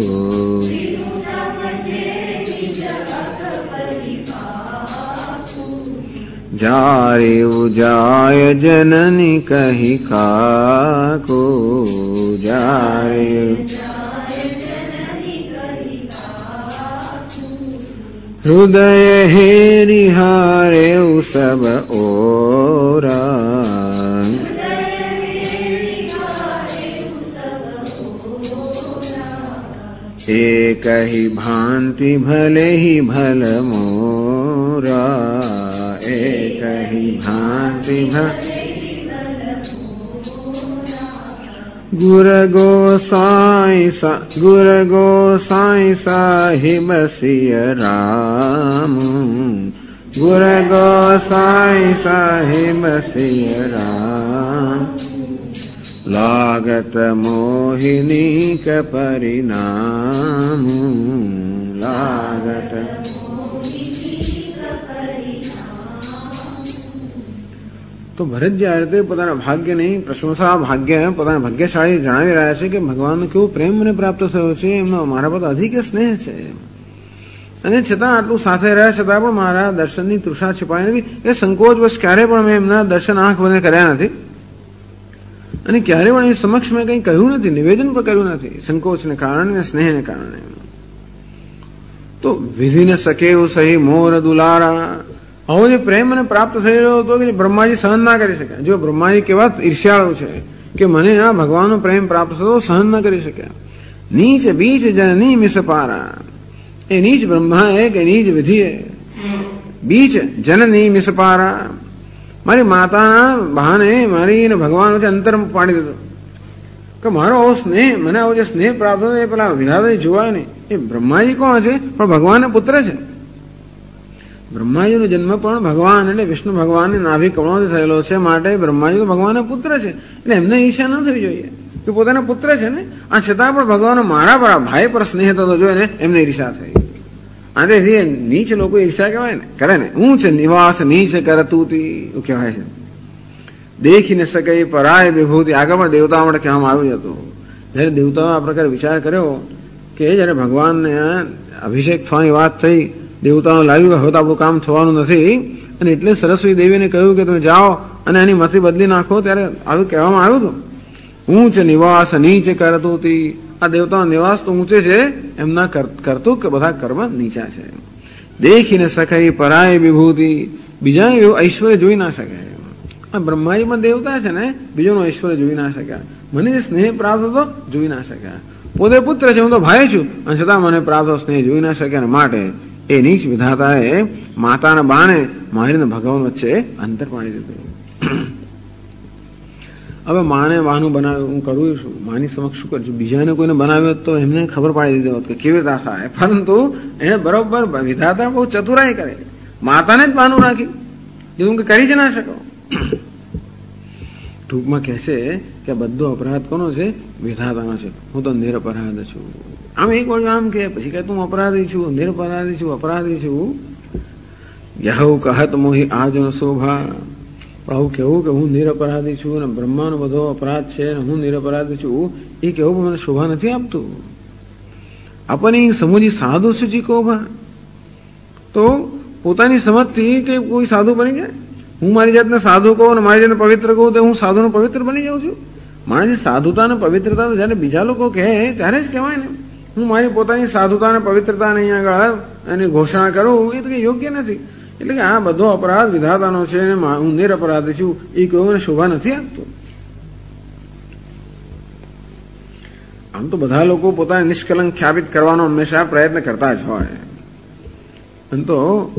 जारे उजाय जननी कही खाको जारे हृदय हेरि हारे सब ओरा एक ही भांति भले ही भल मोरा एक ही भांति भल गुर गोसाई साहिब सिय राम गुर गोसाई साहिब सिय राम लागत मोहिनी का परिणाम लागत તો ભરતજી આ રીતે પોતાના ભાગ્યની પ્રશંસા ભાગ્ય પોતાના ભાગ્યશાળી જણાવી રહ્યા છે કે ભગવાનનો કેવો પ્રેમ મને પ્રાપ્ત થયો છે એમનો મારા પર અધિક સ્નેહ છે અને છતાં આટલું સાથે રહ્યા છતાં પણ મારા દર્શનની તૃષા છિપાઈ નથી એ સંકોચ બસ ક્યારે પણ મેં એમના દર્શન આંખ બંધ કર્યા નથી અને ક્યારે પણ એની સમક્ષ મેં કંઈ કહ્યું નથી નિવેદન પણ કર્યું નથી સંકોચને કારણે સ્નેહને કારણે તો વિધિ ન શકે એવું સહી મોર દુલારા આવો જે પ્રેમ મને પ્રાપ્ત થઈ રહ્યો હતો કે બ્રહ્માજી સહન ના કરી શક્યા જો બ્રહ્માજી કેવા ઈર્ષ્યાળુ છે કે મને આ ભગવાનનો પ્રેમ પ્રાપ્ત થતો સહન ન કરી શક્યા નીચ બીચ જનની મિસ પારા એ નીચ બ્રહ્મા એ કે નીચ વિધિ બીચ જનની મિસ પારા મારી માતાના બહાને મારી ભગવાન વચ્ચે અંતર પાડી દીધો કે મારો આવો સ્નેહ મને આવો જે સ્નેહ પ્રાપ્ત થયો એ પેલા વિધાતા જોવાય નહીં એ બ્રહ્માજી કોણ છે પણ ભગવાનના પુત્ર છે બ્રહ્માજીનો જન્મ પણ ભગવાન એટલે વિષ્ણુ ભગવાનની નાભી કમળોથી થયેલો છે માટે બ્રહ્માજી તો ભગવાનના પુત્ર છે એટલે એમને ઈર્ષ્યા ન થવી જોઈએ કે પોતાના પુત્ર છે ને આ છતાં પણ ભગવાન મારા પર ભાઈ પર સ્નેહ થતો જોઈને એમને ઈર્ષ્યા થઈ અને નીચ લોકો ઈર્ષ્યા કહેવાય ને કરે ને ઊંચ નિવાસ નીચ કરતુતી એવું કહેવાય છે દેખી ન શકે પરાય વિભૂતિ આગળ પણ દેવતાઓ માટે કહેવામાં આવ્યું હતું જયારે દેવતાઓ આ પ્રકારે વિચાર કર્યો કે જયારે ભગવાનને અભિષેક થવાની વાત થઈ દેવતાઓ લાવ્યું હવે તો આપણું કામ થવાનું નથી અને એટલે સરસ્વતી દેવીને કહ્યું કે તમે જાઓ અને એની મતિ બદલી નાખો ત્યારે આવું કહેવામાં આવ્યું હતું ઊંચ નિવાસ નીચ કરતુતી આ દેવતાનો નિવાસ તો ઊંચે છે એમના કરતું કે બધા કર્મ નીચા છે દેખીને સખાઈ પરાય વિભૂતિ બીજાનું એવું ઐશ્વર્ય જોઈ ના શકે આ બ્રહ્માજીમાં દેવતા છે ને બીજોનું ઐશ્વર્ય જોઈ ના શક્યા મને જે સ્નેહ પ્રાપ્ત હતો જોઈ ના શક્યા પોતે પુત્ર છે હું તો ભાઈ છું અને છતાં મને પ્રાપ્ત સ્નેહ જોઈ ના શક્યા માટે એ નીચ વિધાતાએ માતાના બાણે મારીને ભગવાન વચ્ચે અંતર પાડી દીધું. હવે માને વાનું બનાવ્યું, હું કરું છું, માની સમક્ષ શું કરશું? બીજાને કોઈને બનાવ્યો તો એમને ખબર પાડી દીધી હોત કે કેવી રીતે થાય, પરંતુ એને બરોબર વિધાતા બહુ ચતુરાઈ કરે, માતાને જ બાનું રાખી દીધું કે કરી જ ના શકો. ટૂંકમાં કહેશે કે બધો અપરાધ કોનો છે? વિધાતાનો છે. હું તો નિરપરાધ છું. આમ એક વાર આમ કે પછી કે તું અપરાધી છું, નિરપરાધી છું, અપરાધી છું. યહુ કહત મોહી આજનો શોભા. આવું કેવું કે હું નિરપરાધી છું અને બ્રહ્માનો બધો અપરાધ છે અને હું નિરપરાધી છું, એ કેવું મને શોભા નથી આપતું. આપણી સમૂજી સાધુ સૂચી કોભા. તો પોતાની સમજથી કે કોઈ સાધુ બની જાય, હું મારી જાતને સાધુ કહું અને મારી જાતને પવિત્ર કહું તો હું સાધુનો પવિત્ર બની જાઉં છું. મારી સાધુતા અને પવિત્રતા તો જયારે બીજા લોકો કહે ત્યારે જ કહેવાય ને. હું મારી પોતાની સાધુતા અને પવિત્રતાને અહીંયા આગળ એની ઘોષણા કરું એ તો કઈ યોગ્ય નથી. એટલે કે આ બધો અપરાધ વિધાતાનો છે અને હું નિરપરાધી છું, એ કોઈ મને શોભા નથી આપતું. આમ તો બધા લોકો પોતાને નિષ્કલંક ખ્યાપિત કરવાનો હંમેશા પ્રયત્ન કરતા જ હોય, તો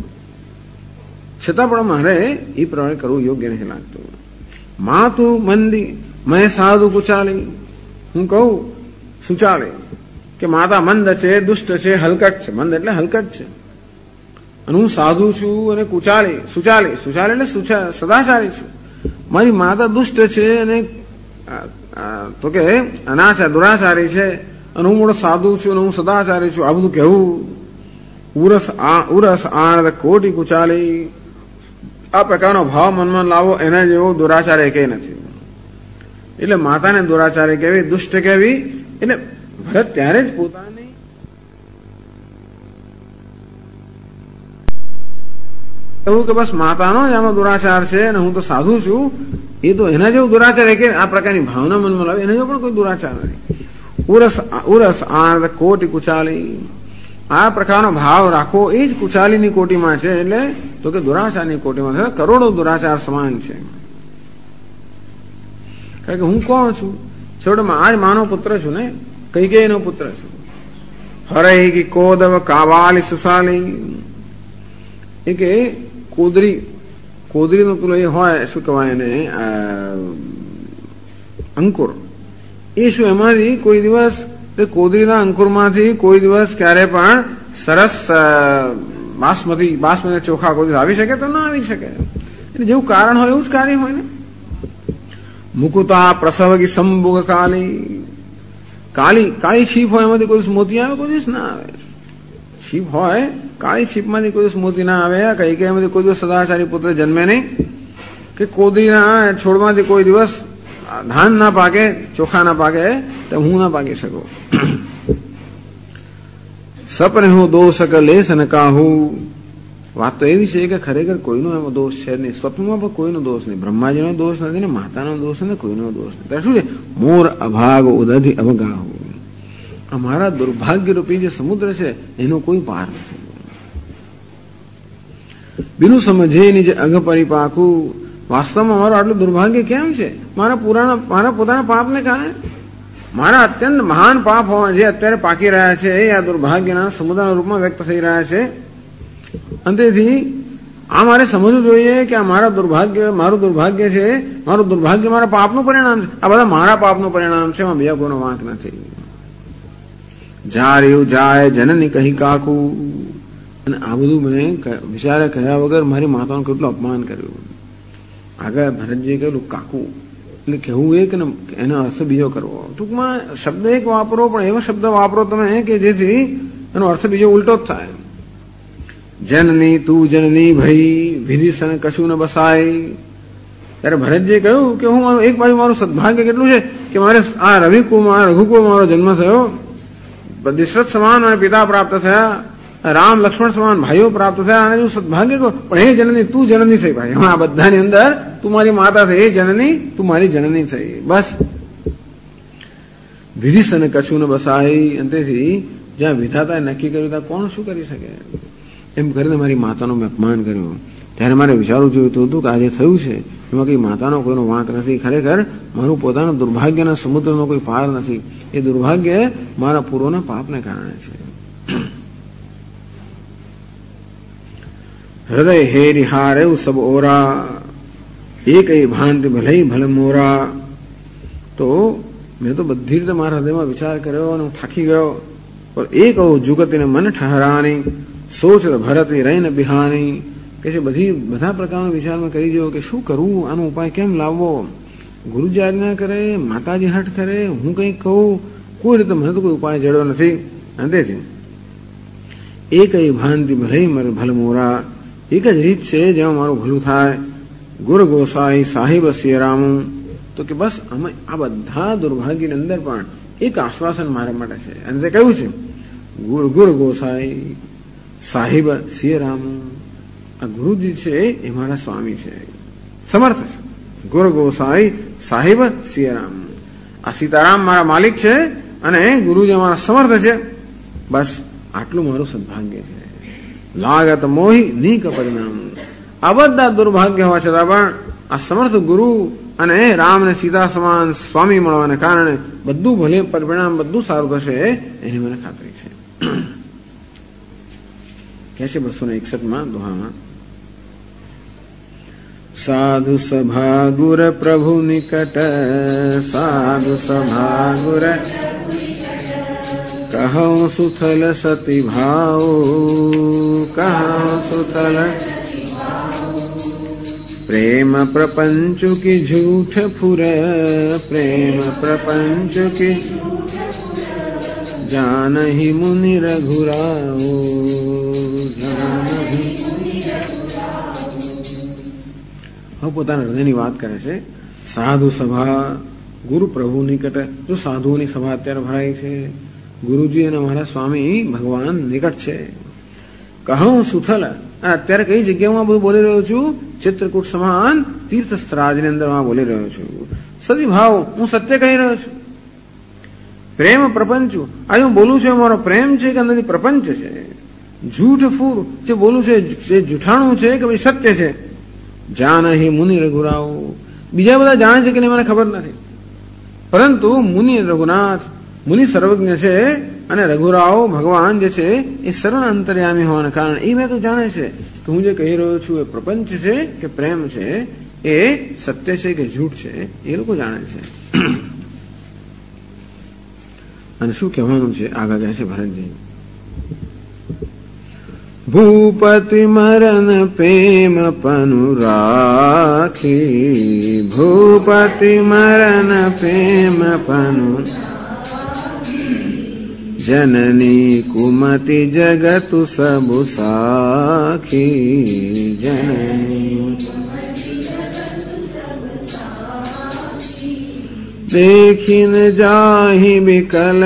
છતાં પણ મારે એ પ્રમાણે કરવું યોગ્ય નથી લાગતું. માતું મંદી મેં સાધુ કુચાલી. હું કહું સુચાલે કે માતા મંદ છે, દુષ્ટ છે, હલકટ છે. મંદ એટલે હલકટ છે. અને હું સાધુ છું અને કુચાલી, સુચાલી, સુચાલી એટલે સદાચારી છું. મારી માતા દુષ્ટ છે અને તો કે અનાચાર દુરાચારી છે અને હું મોટો સાધુ છું અને હું સદાચારી છું. આ બધું કહેવું ઉરસ આનંદ કોટી કુચાલી. આ પ્રકારનો ભાવ મનમાં લાવો એના જેવો દુરાચાર એકે નથી. એટલે માતાને દુરાચારી કહેવી, દુષ્ટ કહેવી. એટલે ભરત ત્યારે જ પોતાની એવું કે બસ માતાનો જ આમાં દુરાચાર છે અને હું તો સાધુ છું, એ તો એના જેવું દુરાચાર કે આ પ્રકારની ભાવના મનમાં લાવે એના જેવો પણ કોઈ દુરાચાર નથી. ઉરસ આનંદ કોટી કુચાલી. આ પ્રકારનો ભાવ રાખો એ જ કુચાલીની કોટીમાં છે. એટલે તો કે દુરાચારની કોટીમાં છે. કરોડો દુરાચાર સમાન છે. કારણ કે હું કોણ છું? છોડમાં આજ માનો પુત્ર છું ને, કૈકેયીનો પુત્ર છું. હરઈ કી કોદવ કાવાલી સુસાલી. એ કે કોદરીનો પેલો એ હોય, શું કહેવાય એને, અંકુર. એ શું એમાંથી કોઈ દિવસ કોદરીના અંકુરમાંથી કોઈ દિવસ ક્યારે પણ સરસ બાસમતી ચોખા કોઈ આવી શકે તો ના આવી શકે. એટલે જેવું કારણ હોય એવું જ કાર્ય હોય ને. મુકુતા પ્રસવગી સંભોગ કાલી. કાળી શીપ હોય એમાંથી કોઈ મોતી આવે? કોઈ દિવસ ના આવે. શીપ હોય, કાળી શીપમાંથી કોઈ દિવસ મોતી ના આવે. કઈ કે એમાંથી કોઈ દિવસ સદાચારી પુત્ર જન્મે નહીં. કે કોદરીના છોડમાંથી કોઈ દિવસ ધાન ના પાકે, ચોખા ના પાકે, તો હું ના પાકી શકું. સપને હું દોષક લેસ ન કાહું. વાત તો એવી છે કે ખરેખર કોઈનો એવો દોષ છે નહીં. સ્વપ્નમાં પણ કોઈનો દોષ નહીં. બ્રહ્માજીનો દોષ નથી ને માતાનો દોષ નથી, કોઈનો દોષ નથી. ત્યારે શું છે? મોર અભાગ ઉદધિ અવગાહુ. અમારા દુર્ભાગ્ય રૂપી જે સમુદ્ર છે એનો કોઈ પાર નથી. બીનું સમજે નિજ અઘ પરિપાકું. વાસ્તવમાં મારું આટલું દુર્ભાગ્ય કેમ છે? મારા પોતાના પાપને કારણે. મારા અત્યંત મહાન પાપ હોવા જે અત્યારે પાકી રહ્યા છે એ આ દુર્ભાગ્યના સમુદ્રના રૂપમાં વ્યક્ત થઈ રહ્યા છે. અને તેથી આ મારે સમજવું જોઈએ કે આ મારું દુર્ભાગ્ય છે. મારું દુર્ભાગ્ય મારા પાપનું પરિણામ છે. આ બધા મારા પાપનું પરિણામ છે. એમાં બીજા કોઈનો વાંક નથી. જાર્યું જાય જનની કહી કાકુ. અને આ બધું મેં વિચારે કર્યા વગર મારી માતાનું કેટલું અપમાન કર્યું. આગળ ભરતજીએ કહ્યું કાકુ એટલે કહેવું એક ને એનો અર્થ બીજો કરવો. ટૂંકમાં શબ્દ એક વાપરો, પણ એવો શબ્દ વાપરો તમે કે જેથી એનો અર્થ બીજો ઉલટો જ થાય. જનની તું જનની ભઈ વિધિસન કશું ન બસાય. ત્યારે ભરતજીએ કહ્યું કે હું એક બાજુ મારું સદભાગ્ય કેટલું છે કે મારે આ રઘુકુળ મારો જન્મ થયો. દશરથ સમાન મને પિતા પ્રાપ્ત થયા, રામ લક્ષ્મણ સમાન ભાઈઓ પ્રાપ્ત થયા. અને સદભાગ્ય કહો, પણ હે જનની તું જનની થઈ. ભાઈ આ બધાની અંદર તું મારી માતા થઈ. હે જનની તું મારી જનની થઈ. બસ વિધિસન કશું ન બસાય. અંતેથી જ્યાં વિધાતાએ નક્કી કર્યું ત્યાં કોણ શું કરી શકે? એમ કરીને મારી માતાનું મેં અપમાન કર્યું. ત્યારે મારે વિચારવું જોઈતું હતું કે આજે થયું છે એમાં કઈ માતાનો કોઈનો વાંક નથી. ખરેખર મારું પોતાના દુર્ભાગ્યના સમુદ્રનો કોઈ પાર નથી. એ દુર્ભાગ્ય મારા પૂર્વના પાપને કારણે છે. हृदय हेरि हारे सब ओरा, एक ही भांति भले भले मोरा। तो मैं तो बधी रीते मारा हृदय में विचार कर्यो और थाकी गयो, और एक जुगत ने मन ठहरानी, सोच भरत रही न बिहानी। કે બધા પ્રકારના વિચારમાં કરી જો કે શું કરવું, આનો ઉપાય કેમ લાવવો. ગુરુજી આજ્ઞા કરે, માતાજી હઠ કરે, હું કંઈક કહું, કોઈ રીતે મને તો કોઈ ઉપાય જડ્યો નથી. અંતેથી એક ભાનથી ભલે ભલે મોરા, એક જ રીત છે જેમાં મારું ભલું થાય. ગુર ગોસાઈ સાહિબ સિયારામું. તો કે બસ અમે આ બધા દુર્ભાગ્યની અંદર પણ એક આશ્વાસન મારા માટે છે, અને તે કહ્યું છે ગુર ગોસાઈ સાહિબ સિયારામું. આ ગુરુજી છે એ મારા સ્વામી છે, સમર્થ છે. ગુર ગોસાઈ સાહિબ સિયારામ, આ સીતારામ મારા માલિક છે અને ગુરુજી મારા સમર્થ છે. બસ આટલું મારું સદભાગ્ય છે. લાગત મોહી ની કપરિણામ. આ બધા દુર્ભાગ્ય હોવા છતાં પણ આ સમર્થ ગુરુ અને રામ ને સીતા સમાન સ્વામી મળવાને કારણે બધું ભલે પરિણામ બધું સારું થશે એની મને ખાતરી છે. કે છે 261 દોહામાં, साधु सभा गुर प्रभु निकट, साधु सभा गुर कहूं सुथल सती भाव, कहूं सुथल प्रेम प्रपंच की झूठ फुर, प्रेम प्रपंच की जानहि मुनि रघुराओ, जानहि. પોતાના હૃદયની વાત કરે છે. સાધુ સભા ગુરુ પ્રભુ નિકટ, જો સાધુઓની સભા અત્યારે ભરાઈ છે, ગુરુજી અને મારા સ્વામી ભગવાન નિકટ છે. કહું સુથલ, અત્યારે કઈ જગ્યામાં બધું બોલી રહ્યો છું? ચિત્રકૂટ સમાન તીર્થ સ્થરાજની અંદર બોલી રહ્યો છું. સદી ભાવ, હું સત્ય કહી રહ્યો છું. પ્રેમ પ્રપંચ, આ હું બોલું છું મારો પ્રેમ છે કે અંદરથી પ્રપંચ છે? જૂઠ ફૂર, જે બોલું છે જે જૂઠાણું છે કે ભાઈ સત્ય છે? જાનહિ મુનિ રઘુરાવ, બીજા બધા જાણે છે કે નહીં મને ખબર નથી, પરંતુ મુનિ રઘુનાથ, મુનિ સર્વજ્ઞ છે અને રઘુરાવ ભગવાન જે છે એ સર્વ અંતર્યામી હોવાને કારણે એ મેં તો જાણે છે કે હું જે કહી રહ્યો છું એ પ્રપંચ છે કે પ્રેમ છે, એ સત્ય છે કે જૂઠ છે, એ લોકો જાણે છે. અને શું કહેવાનું છે આગળ કહે છે ભરતજી, ભૂપતિ મરન પ્રેમ પનુ રાખી, ભૂપતિ મરન પ્રેમ પનુ જનની કુમતિ જગતુ સબુ સાખી, જનની देखिन जाहि विकल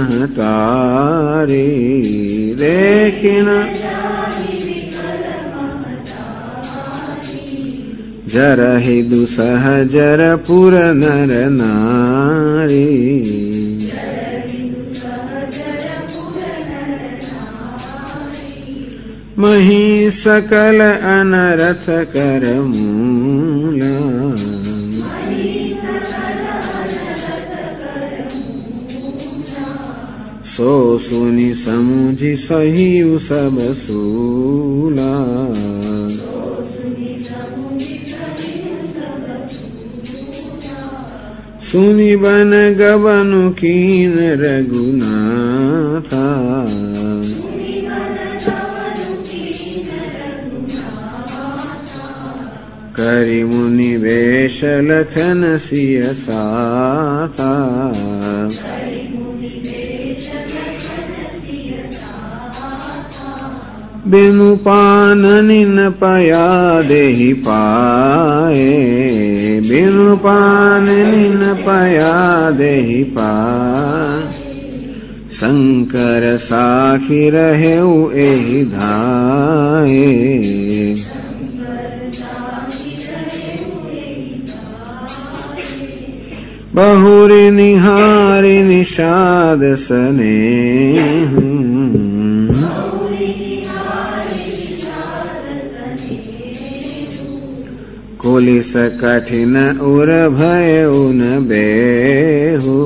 महतारी, देखिन जरहि दुसह जर पुर नर नारी, मही सकल अनरथ कर मूला, सो सुनि समुझि सही सब सूला, सुनि बन गबनु कीन रघुनाथा, करि मुनि वेश लखन सिय साथा, बिनु पाननि न पया देहि पाए, बिनु पाननि न पया देहि पाए, शंकर साखी रहेउ एहि धाये, बहुरि निहारि निषाद स्नेहु, कुलिस कठिन उर भय उन बेहू,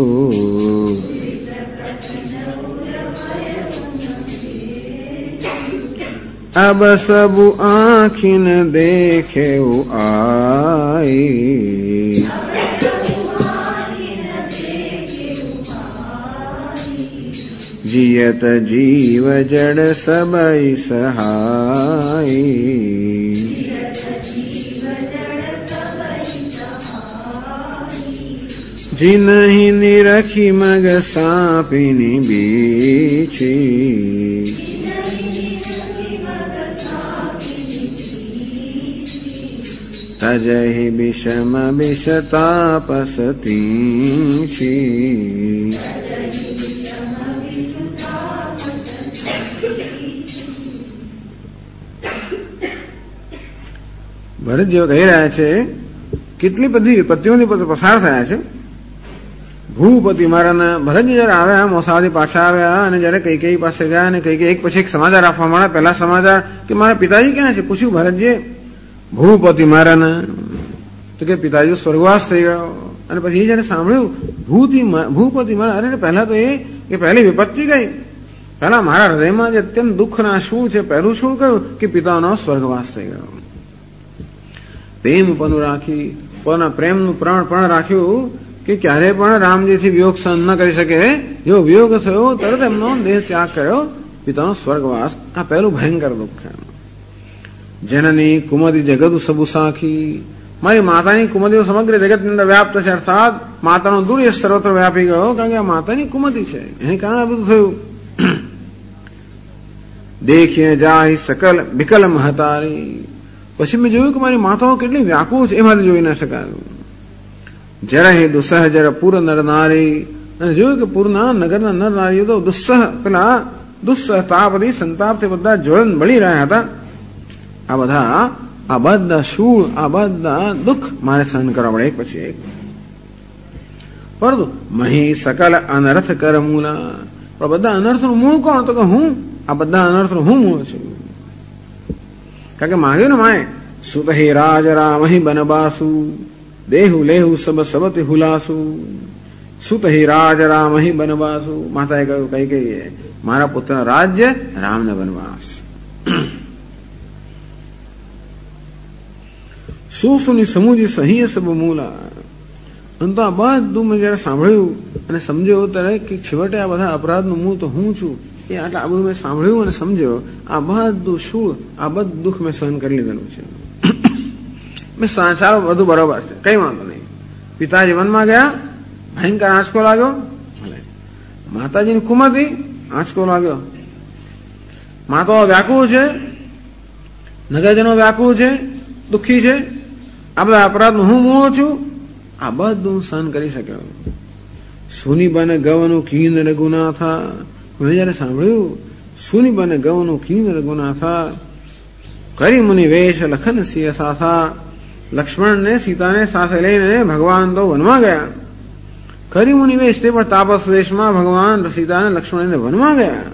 अब सब आँखिन देखे आई, जियत जीव जड़ सबई सहाई, जिनहि निरखी मग सापिनी बीछी, तजहि विषम विषतापसतीषी। ભરતજીઓ કહી રહ્યા છે કેટલી બધી વિપત્તિઓની પસાર થયા છે. ભૂપતિ મારાના ભરતજી જયારે આવ્યા મોસાથી પાછા આવ્યા અને જયારે કૈકેયી પાસે ગયા અને કૈકેયી એક પછી એક સમાચાર આપવા માંડ્યા. પહેલા સમાચાર કે મારા પિતાજી ક્યાં છે પૂછ્યું ભરતજીએ. ભૂપતિ મારાના તો કે પિતાજી સ્વર્ગવાસ થઈ ગયો. અને પછી એ જયારે સાંભળ્યું ભૂપતિ મારા, અરે પહેલા તો એ પહેલી વિપત્તિ ગઈ. પહેલા મારા હૃદયમાં જે અત્યંત દુઃખના શું છે પહેલું શું કહ્યું કે પિતાનો સ્વર્ગવાસ થઈ ગયો. પ્રેમ પણ રાખી પોતાના પ્રેમનું પ્રણ પણ રાખ્યું કે ક્યારે પણ રામજીથી વિયોગ સહન ન કરી શકે. જો વિયોગ થયો તરત એમનો દેહ ત્યાગ કર્યો, પિતાનો સ્વર્ગવાસ. આ પહેલું ભયંકર દુઃખ. જનની કુમદી જગત સબુ સાખી, મારી માતાની કુમદીઓ સમગ્ર જગતની અંદર વ્યાપ્ત છે. અર્થાત માતાનો દુર્ય સર્વત્ર વ્યાપી ગયો, કારણ કે આ માતાની કુમદી છે, એને કારણે આ બધું થયું. દેખીને જાય સકલ વિકલ મહતારી, પછી મેં જોયું કે મારી માતાઓ કેટલી વ્યાકુળ છે, એ મારે જોઈ ન શકાયું. જરા હે દુસ્સહ જરા પૂર નર નારી, અને જોયું કે પૂરના નગરના નર નારીઓ તો દુસ્સહ પેલા દુસ્સહ તાપથી સંતાપથી બધા જ્વલન બળી રહ્યા હતા. આ બધા શૂળ, આ બધા દુઃખ મારે સહન કરવા પડે એક પછી એક. પરંતુ મહી સકલ અનર્થ કર મૂલા, પણ બધા અનર્થનું મૂળ કોણ? તો કે હું. આ બધા અનર્થનું હું મૂળ છું. કારણ કે માંગ્યું ને માએ સુત હે રાજ રામ હી બનબાસુ, દેહુ લેહુ સબ સબતી હુલાસુ. સુત હે રાજ રામ હી બનબાસુ, માતાએ કહ્યું કઈ કહીએ મારા પુત્રના રાજ્ય રામને બનવાસ. સુની સમુજી સહી સબ મૂલા. અને તો આ બધું મેં જયારે સાંભળ્યું અને સમજ્યો ત્યારે કે છેવટે આ બધા અપરાધનું મૂળ તો હું છું. એ આટલા આ બધું મેં સાંભળ્યું અને સમજ્યો. આ બધું શું, આ બધું દુઃખ મેં સહન કરી લીધેલું છે. મેં સાચા બધું બરોબર છે, કઈ વાંધો નહીં. પિતાજી વનમાં ગયા, ભયંકર આંચકો લાગ્યો. માતાજીની કુમતી આંચકો લાગ્યો. માતાઓ વ્યાકુળ છે, નગરજનો વ્યાકુળ છે, દુઃખી છે. આ બધા અપરાધનું હું મૂળ છું. આ બધું સહન કરી શક્યો. સુની બને ગવનું કીન રઘુનાથા, મેં જયારે સાંભળ્યું સુની બને ગવનું કીન રઘુનાથા, કરી મુનિ વેશ લખન સિંહ સાથા. લક્ષ્મણને સીતાને સાથે લઈને ભગવાન તો વનમાં ગયા. કરી મુનિ વેશ, તે પણ તાપસ વેશમાં ભગવાન સીતાને લક્ષ્મણને વનમાં ગયા.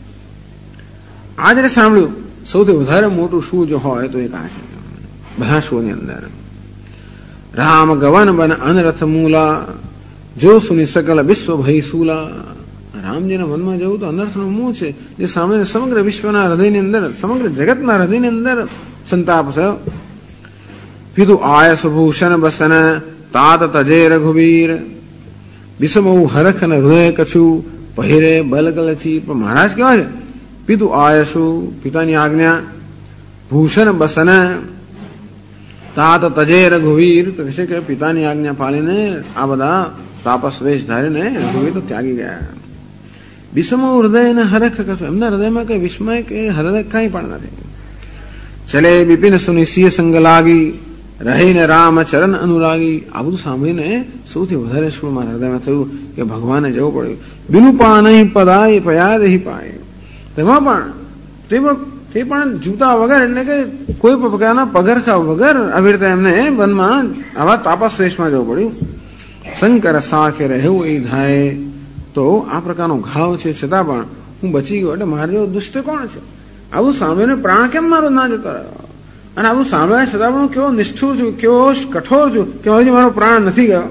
આ જયારે સાંભળ્યું સૌથી વધારે મોટું શું જો હોય તો એક આ છે બધા શોની અંદર. રામ ગવન બન અનરથ મૂલા, જો સુની સકલ વિશ્વ ભય સૂલા. રામજીના વનમાં જવું તો અનર્થનું મૂળ છે, જે સામે સમગ્ર વિશ્વના હૃદયની અંદર, સમગ્ર જગતના હૃદયની અંદર સંતાપ થયો. પીધું આયસ ભૂષણ બસન તાત તજે રઘુવીર, વિષમઉ હરખ ને હૃદય કછું પહેરે બલકલછી. પણ મહારાજ કેવા છે? પીધું આયસુ, પિતાની આજ્ઞા, ભૂષણ બસન તાત તજે રઘુવીર, તો કહે કે પિતાની આજ્ઞા પાળીને આ બધા તાપસ વેશ ધારીને રઘુવીર તો ત્યાગી ગયા. વિષમો હૃદય ને હરખ કશું, એમના હૃદયમાં કઈ વિસ્મય કે હૃદય કઈ પણ નથી. ચલે બિપિન સુની સિંહ સંગ લાગી, રહીને રામ ચરણ અનુરાગી. આ બધું સાંભળીને સૌથી વધારે શું મારા હૃદયમાં થયું કે ભગવાને જવું પડ્યું. બિનું પા નહીં પદાય પયા રહી પાય. તેમાં પણ તે પણ જૂતા વગર, એટલે કે કોઈ પણ પ્રકારના પગરખા વગર આવી રીતે એમને વનમાં આવા તાપસ વેશમાં જવું પડ્યું. શંકર સાખે રહેવું એ થાય. તો આ પ્રકારનો ઘાવ છે છતાં પણ હું બચી ગયો. એટલે મારે જેવો દુષ્ટ કોણ છે? આવું સાંભળીને પ્રાણ કેમ મારો ના જતો રહ્યો? અને આવું સાંભળ્યા છતાં પણ હું કેવો નિષ્ઠુર છું, કેવો કઠોર છું કે હજી મારો પ્રાણ નથી ગયો.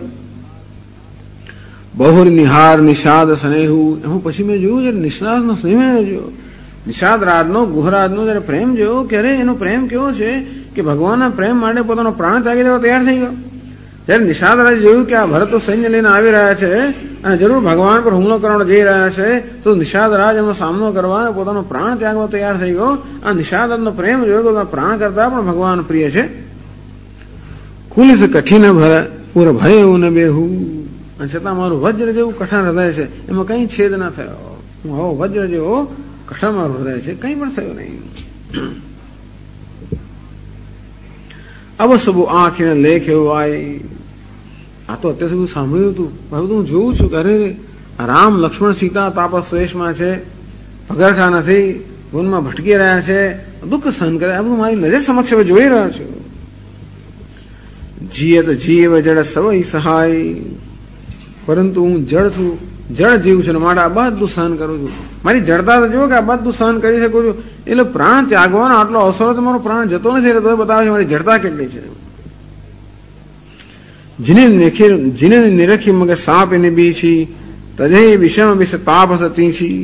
બહુર નિહાર નિષાદ સ્નેહુ. હું પછી મેં જોયું છે નિષ્ણાતનો સ્નેહ જોયો. નિષાદ રાજનો ગુહરાજનો જયારે પ્રેમ જોયો કે અરે એનો પ્રેમ કેવો છે કે ભગવાનના પ્રેમ માટે પોતાનો પ્રાણ ત્યાગી દેવા તૈયાર થઈ ગયો. જયારે નિષાદ રાજ જોયું કે આ ભરતો સૈન્ય લઈને આવી રહ્યા છે અને જરૂર ભગવાન પર હુમલો કરવા જઈ રહ્યા છે, તો નિષાદ રાજ એનો સામનો કરવા અને પોતાનો પ્રાણ ત્યાગવા તૈયાર થઈ ગયો. આ નિષાદ રાજનો પ્રેમ જોયો કે પ્રાણ કરતા પણ ભગવાન પ્રિય છે. કુલિસ કઠિન પૂર ભય એવું ન બેહું, અને છતાં મારું વજ્ર જેવું કઠણ હૃદય છે, એમાં કઈ છેદ ના થયો. હું આવો વજ્ર જેવો કઠણ મારું હૃદય છે, કઈ પણ થયું નહીં. અવસબુ આંખીને લેખ એવું આય. આ તો અત્યાર સુધી સાંભળ્યું હતું, હવે તો હું જોઉં છું કે અરે રામ લક્ષ્મણ સીતા તાપસ વેશમાં છે, પગરખા નથી, વનમાં ભટકી રહ્યા છે, દુઃખ સહન કરે. આ બધું મારી નજર સમક્ષ હવે જોઈ રહ્યો છું. જીએ તો જીવ જડ સવઈ સહાય, પરંતુ હું જળ છું, જળ જીવ છું, માટે આ બધું સહન કરું છું. મારી જડતા તો જુઓ કે આ બધું સહન કરી શકું છું. એટલે પ્રાણ ત્યાગવાનો આટલો અવસર તો મારો પ્રાણ જતો નથી, એટલે તો બતાવે છે મારી જડતા કેટલી છે. જીને નિરખી મગે સાપ એની બીછી, તજે વિષમ વિષ તાપસ તીછી.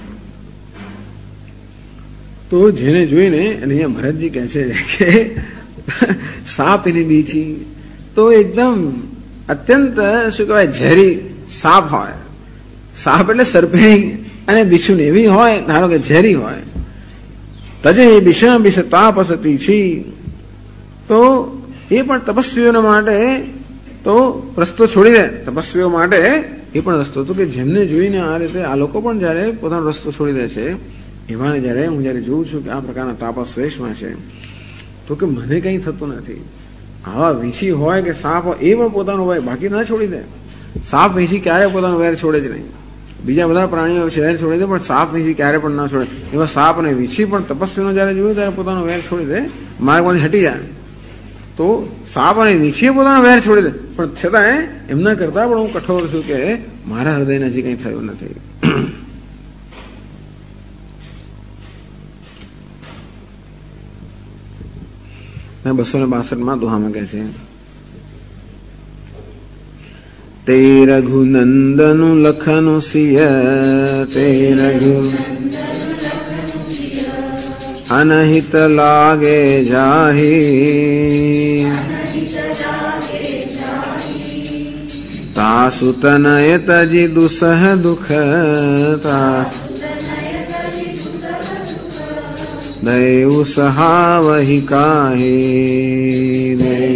તો જેને જોઈને અહીંયા ભરતજી કહે છે કે સાપ એની બીછી, તો એકદમ અત્યંત શું કહેવાય ઝેરી સાપ હોય. સાપ એટલે સર્પેણી અને બિછું એવી હોય, ધારો કે ઝેરી હોય. તજે વિષમ વિષ તાપસ તીછી, તો એ પણ તપસ્વીઓને માટે તો રસ્તો છોડી દે. તપસ્વીઓ માટે એ પણ રસ્તો હતો કે જેમને જોઈને આ રીતે આ લોકો પણ જયારે પોતાનો રસ્તો છોડી દે છે, એવાને જયારે હું જયારે જોઉં છું કે આ પ્રકારના તાપસ વેશમાં છે, તો કે મને કઈ થતું નથી. આવા વીંછી હોય કે સાપ હોય, એ પણ પોતાનો વેર બાકી ના છોડી દે. સાપ વીંછી ક્યારે પોતાનો વેર છોડે જ નહીં. બીજા બધા પ્રાણીઓ વેર છોડી દે, પણ સાપ વીંછી ક્યારે પણ ના છોડે. એવા સાપ અને વીંછી પણ તપસ્વીનો જયારે જોયું ત્યારે પોતાનો વેર છોડી દે, માર્ગમાંથી હટી જાય. તો સાપ અને વીંછીએ પોતાનો વેર છોડી દે, પણ છતાં એમના કરતા પણ હું કઠોર છું કે મારા હૃદયને હજી કઈ થયું નથી. 262 દોહામાં કહે છે, તે રઘુનંદનુ લખનુ સિય, તે રઘુ અનહિત લાગે જાહી, તાસુ તનય તજી દુસહ દુઃખ, દૈવ સહાવહી કાહી.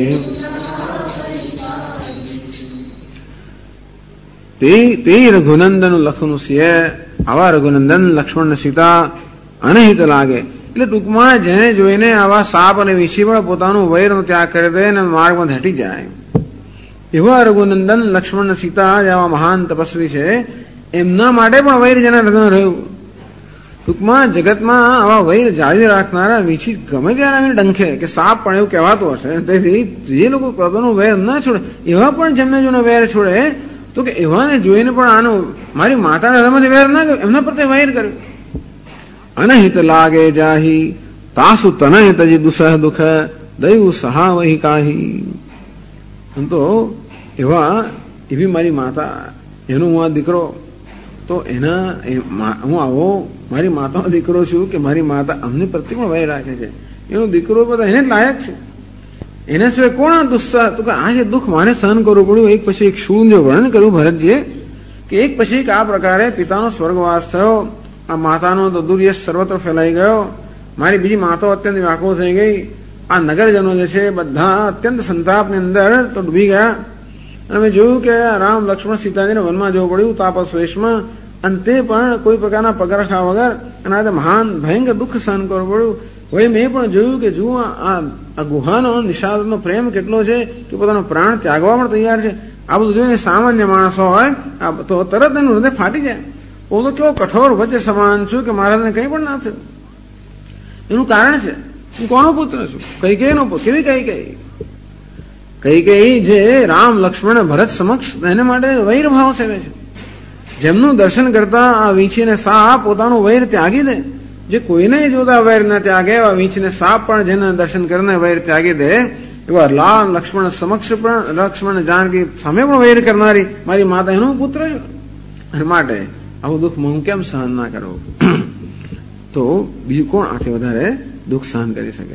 તે રઘુનંદન લખનું સિંહ, આવા રઘુનંદન લક્ષ્મણ સીતા અનહિત લાગે. એટલે ટૂંકમાં જેને જોઈને આવા સાપ અને વીંછી પણ પોતાનું વૈરનો ત્યાગ કરી દે અને માર્ગમાં હટી જાય, એવા રઘુનંદન લક્ષ્મણ સીતા જેવા મહાન તપસ્વી છે, એમના માટે પણ વૈર જેના હૃદયમાં રહ્યું. ટૂંકમાં જગતમાં આવા વૈર જાળવી રાખનારા વીંછી ગમે ત્યારે આવીને ડંખે કે સાપ પણ એવું કહેવાતું હશે. તેથી જે લોકો પોતાનું વેર ના છોડે, એવા પણ જેમને જોને વેર છોડે, તો કે એવાને જોઈને પણ આનું મારી માતાના હૃદયમાંથી વેર ના કર્યું, એમના પ્રત્યે વૈર કર્યું. અનહિત લાગે જાહી, તાસુ તનય તજી દુસહ દુઃખ, દૈવ સહાવહી કાહી. તો એવી મારી માતા, એનો હું આ દીકરો, તો એના હું આવો મારી માતાનો દીકરો છું કે મારી માતા અમને પ્રત્યે પણ વૈર રાખે છે. એનો દીકરો બધા એને જ લાયક છે, એના સિવાય કોણ આ દુસ્સાહ. તો કે આ જે દુઃખ મારે સહન કરવું પડ્યું, એક પછી એક શું જે વર્ણન કર્યું ભરતજીએ, કે એક પછી એક આ પ્રકારે પિતાનો સ્વર્ગવાસ થયો, આ માતાનો તો દુર્યશ સર્વત્ર ફેલાઈ ગયો, મારી બીજી માતો અત્યંત વ્યાકુળ થઈ ગઈ, આ નગરજનો જે છે બધા અત્યંત સંતાપની અંદર તો ડૂબી ગયા. અને મેં જોયું કે રામ લક્ષ્મણ સીતાજીને વનમાં જવું પડ્યું તાપસ વેશમાં, અંતે પણ કોઈ પ્રકારના પગરખા વગર, અને આ મહાન ભયંકર દુઃખ સહન કરવું પડ્યું. વળી મેં પણ જોયું કે જુઓ આ ગુહાનો નિષાદનો પ્રેમ કેટલો છે કે પોતાનો પ્રાણ ત્યાગવા પણ તૈયાર છે. આ બધું જોઈને સામાન્ય માણસો હોય તો તરત એનું હૃદય ફાટી જાય. હું તો કેવો કઠોર વચ્ચે સમાન છું કે મારાને કંઈ પણ ના થયું. એનું કારણ છે હું કોનો પુત્ર છું, કૈકેયીનો પુત્ર. કેવી કૈકેયી જે રામ લક્ષ્મણ ભરત સમક્ષ એને માટે વૈર ભાવ સેવે છે. જેમનું દર્શન કરતા આ વીંછીને સાપ પોતાનું વૈર ત્યાગી દે, જે કોઈને જોતા વૈર ના ત્યાગે, એવા વીંછીને સાપ પણ જેના દર્શન કરીને વૈર ત્યાગી દે, એવા રામ લક્ષ્મણ સમક્ષ પણ લક્ષ્મણ જાનકી સામે પણ વૈર કરનારી મારી માતા એનો પુત્ર છે. અને માટે આવું દુઃખ હું કેમ સહન ના કરું. તો બીજું કોણ આથી વધારે દુઃખ સહન કરી શકે.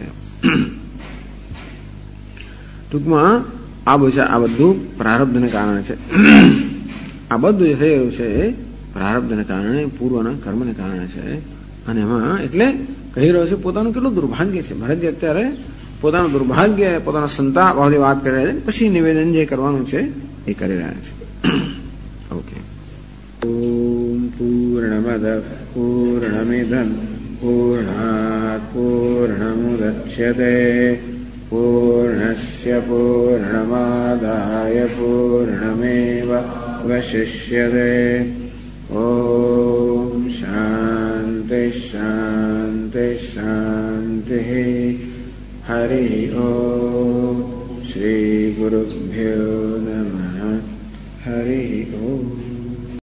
ટૂંકમાં આ બધું પ્રારબ્ધને કારણે છે. આ બધું જે થઈ રહ્યું છે એ પ્રારબ્ધને કારણે, પૂર્વના કર્મને કારણે છે. અને એમાં એટલે કહી રહ્યો છે પોતાનું કેટલું દુર્ભાગ્ય છે. ભરતજી અત્યારે પોતાનું દુર્ભાગ્ય, પોતાના સંતાપ બધી વાત કરી રહ્યા છે. પછી નિવેદન જે કરવાનું છે એ કરી રહ્યા છે. ઓકે. ઓમ પૂર્ણમદ પૂર્ણમિદં પૂર્ણાત પૂર્ણમુદચ્યતે પૂર્ણસ્ય પૂર્ણમાદાય પૂર્ણમેવાવશિષ્યતે. ઓમ શાંતિ શાંતિ શાંતિ. હરિ ઓમ. શ્રી ગુરુભ્યો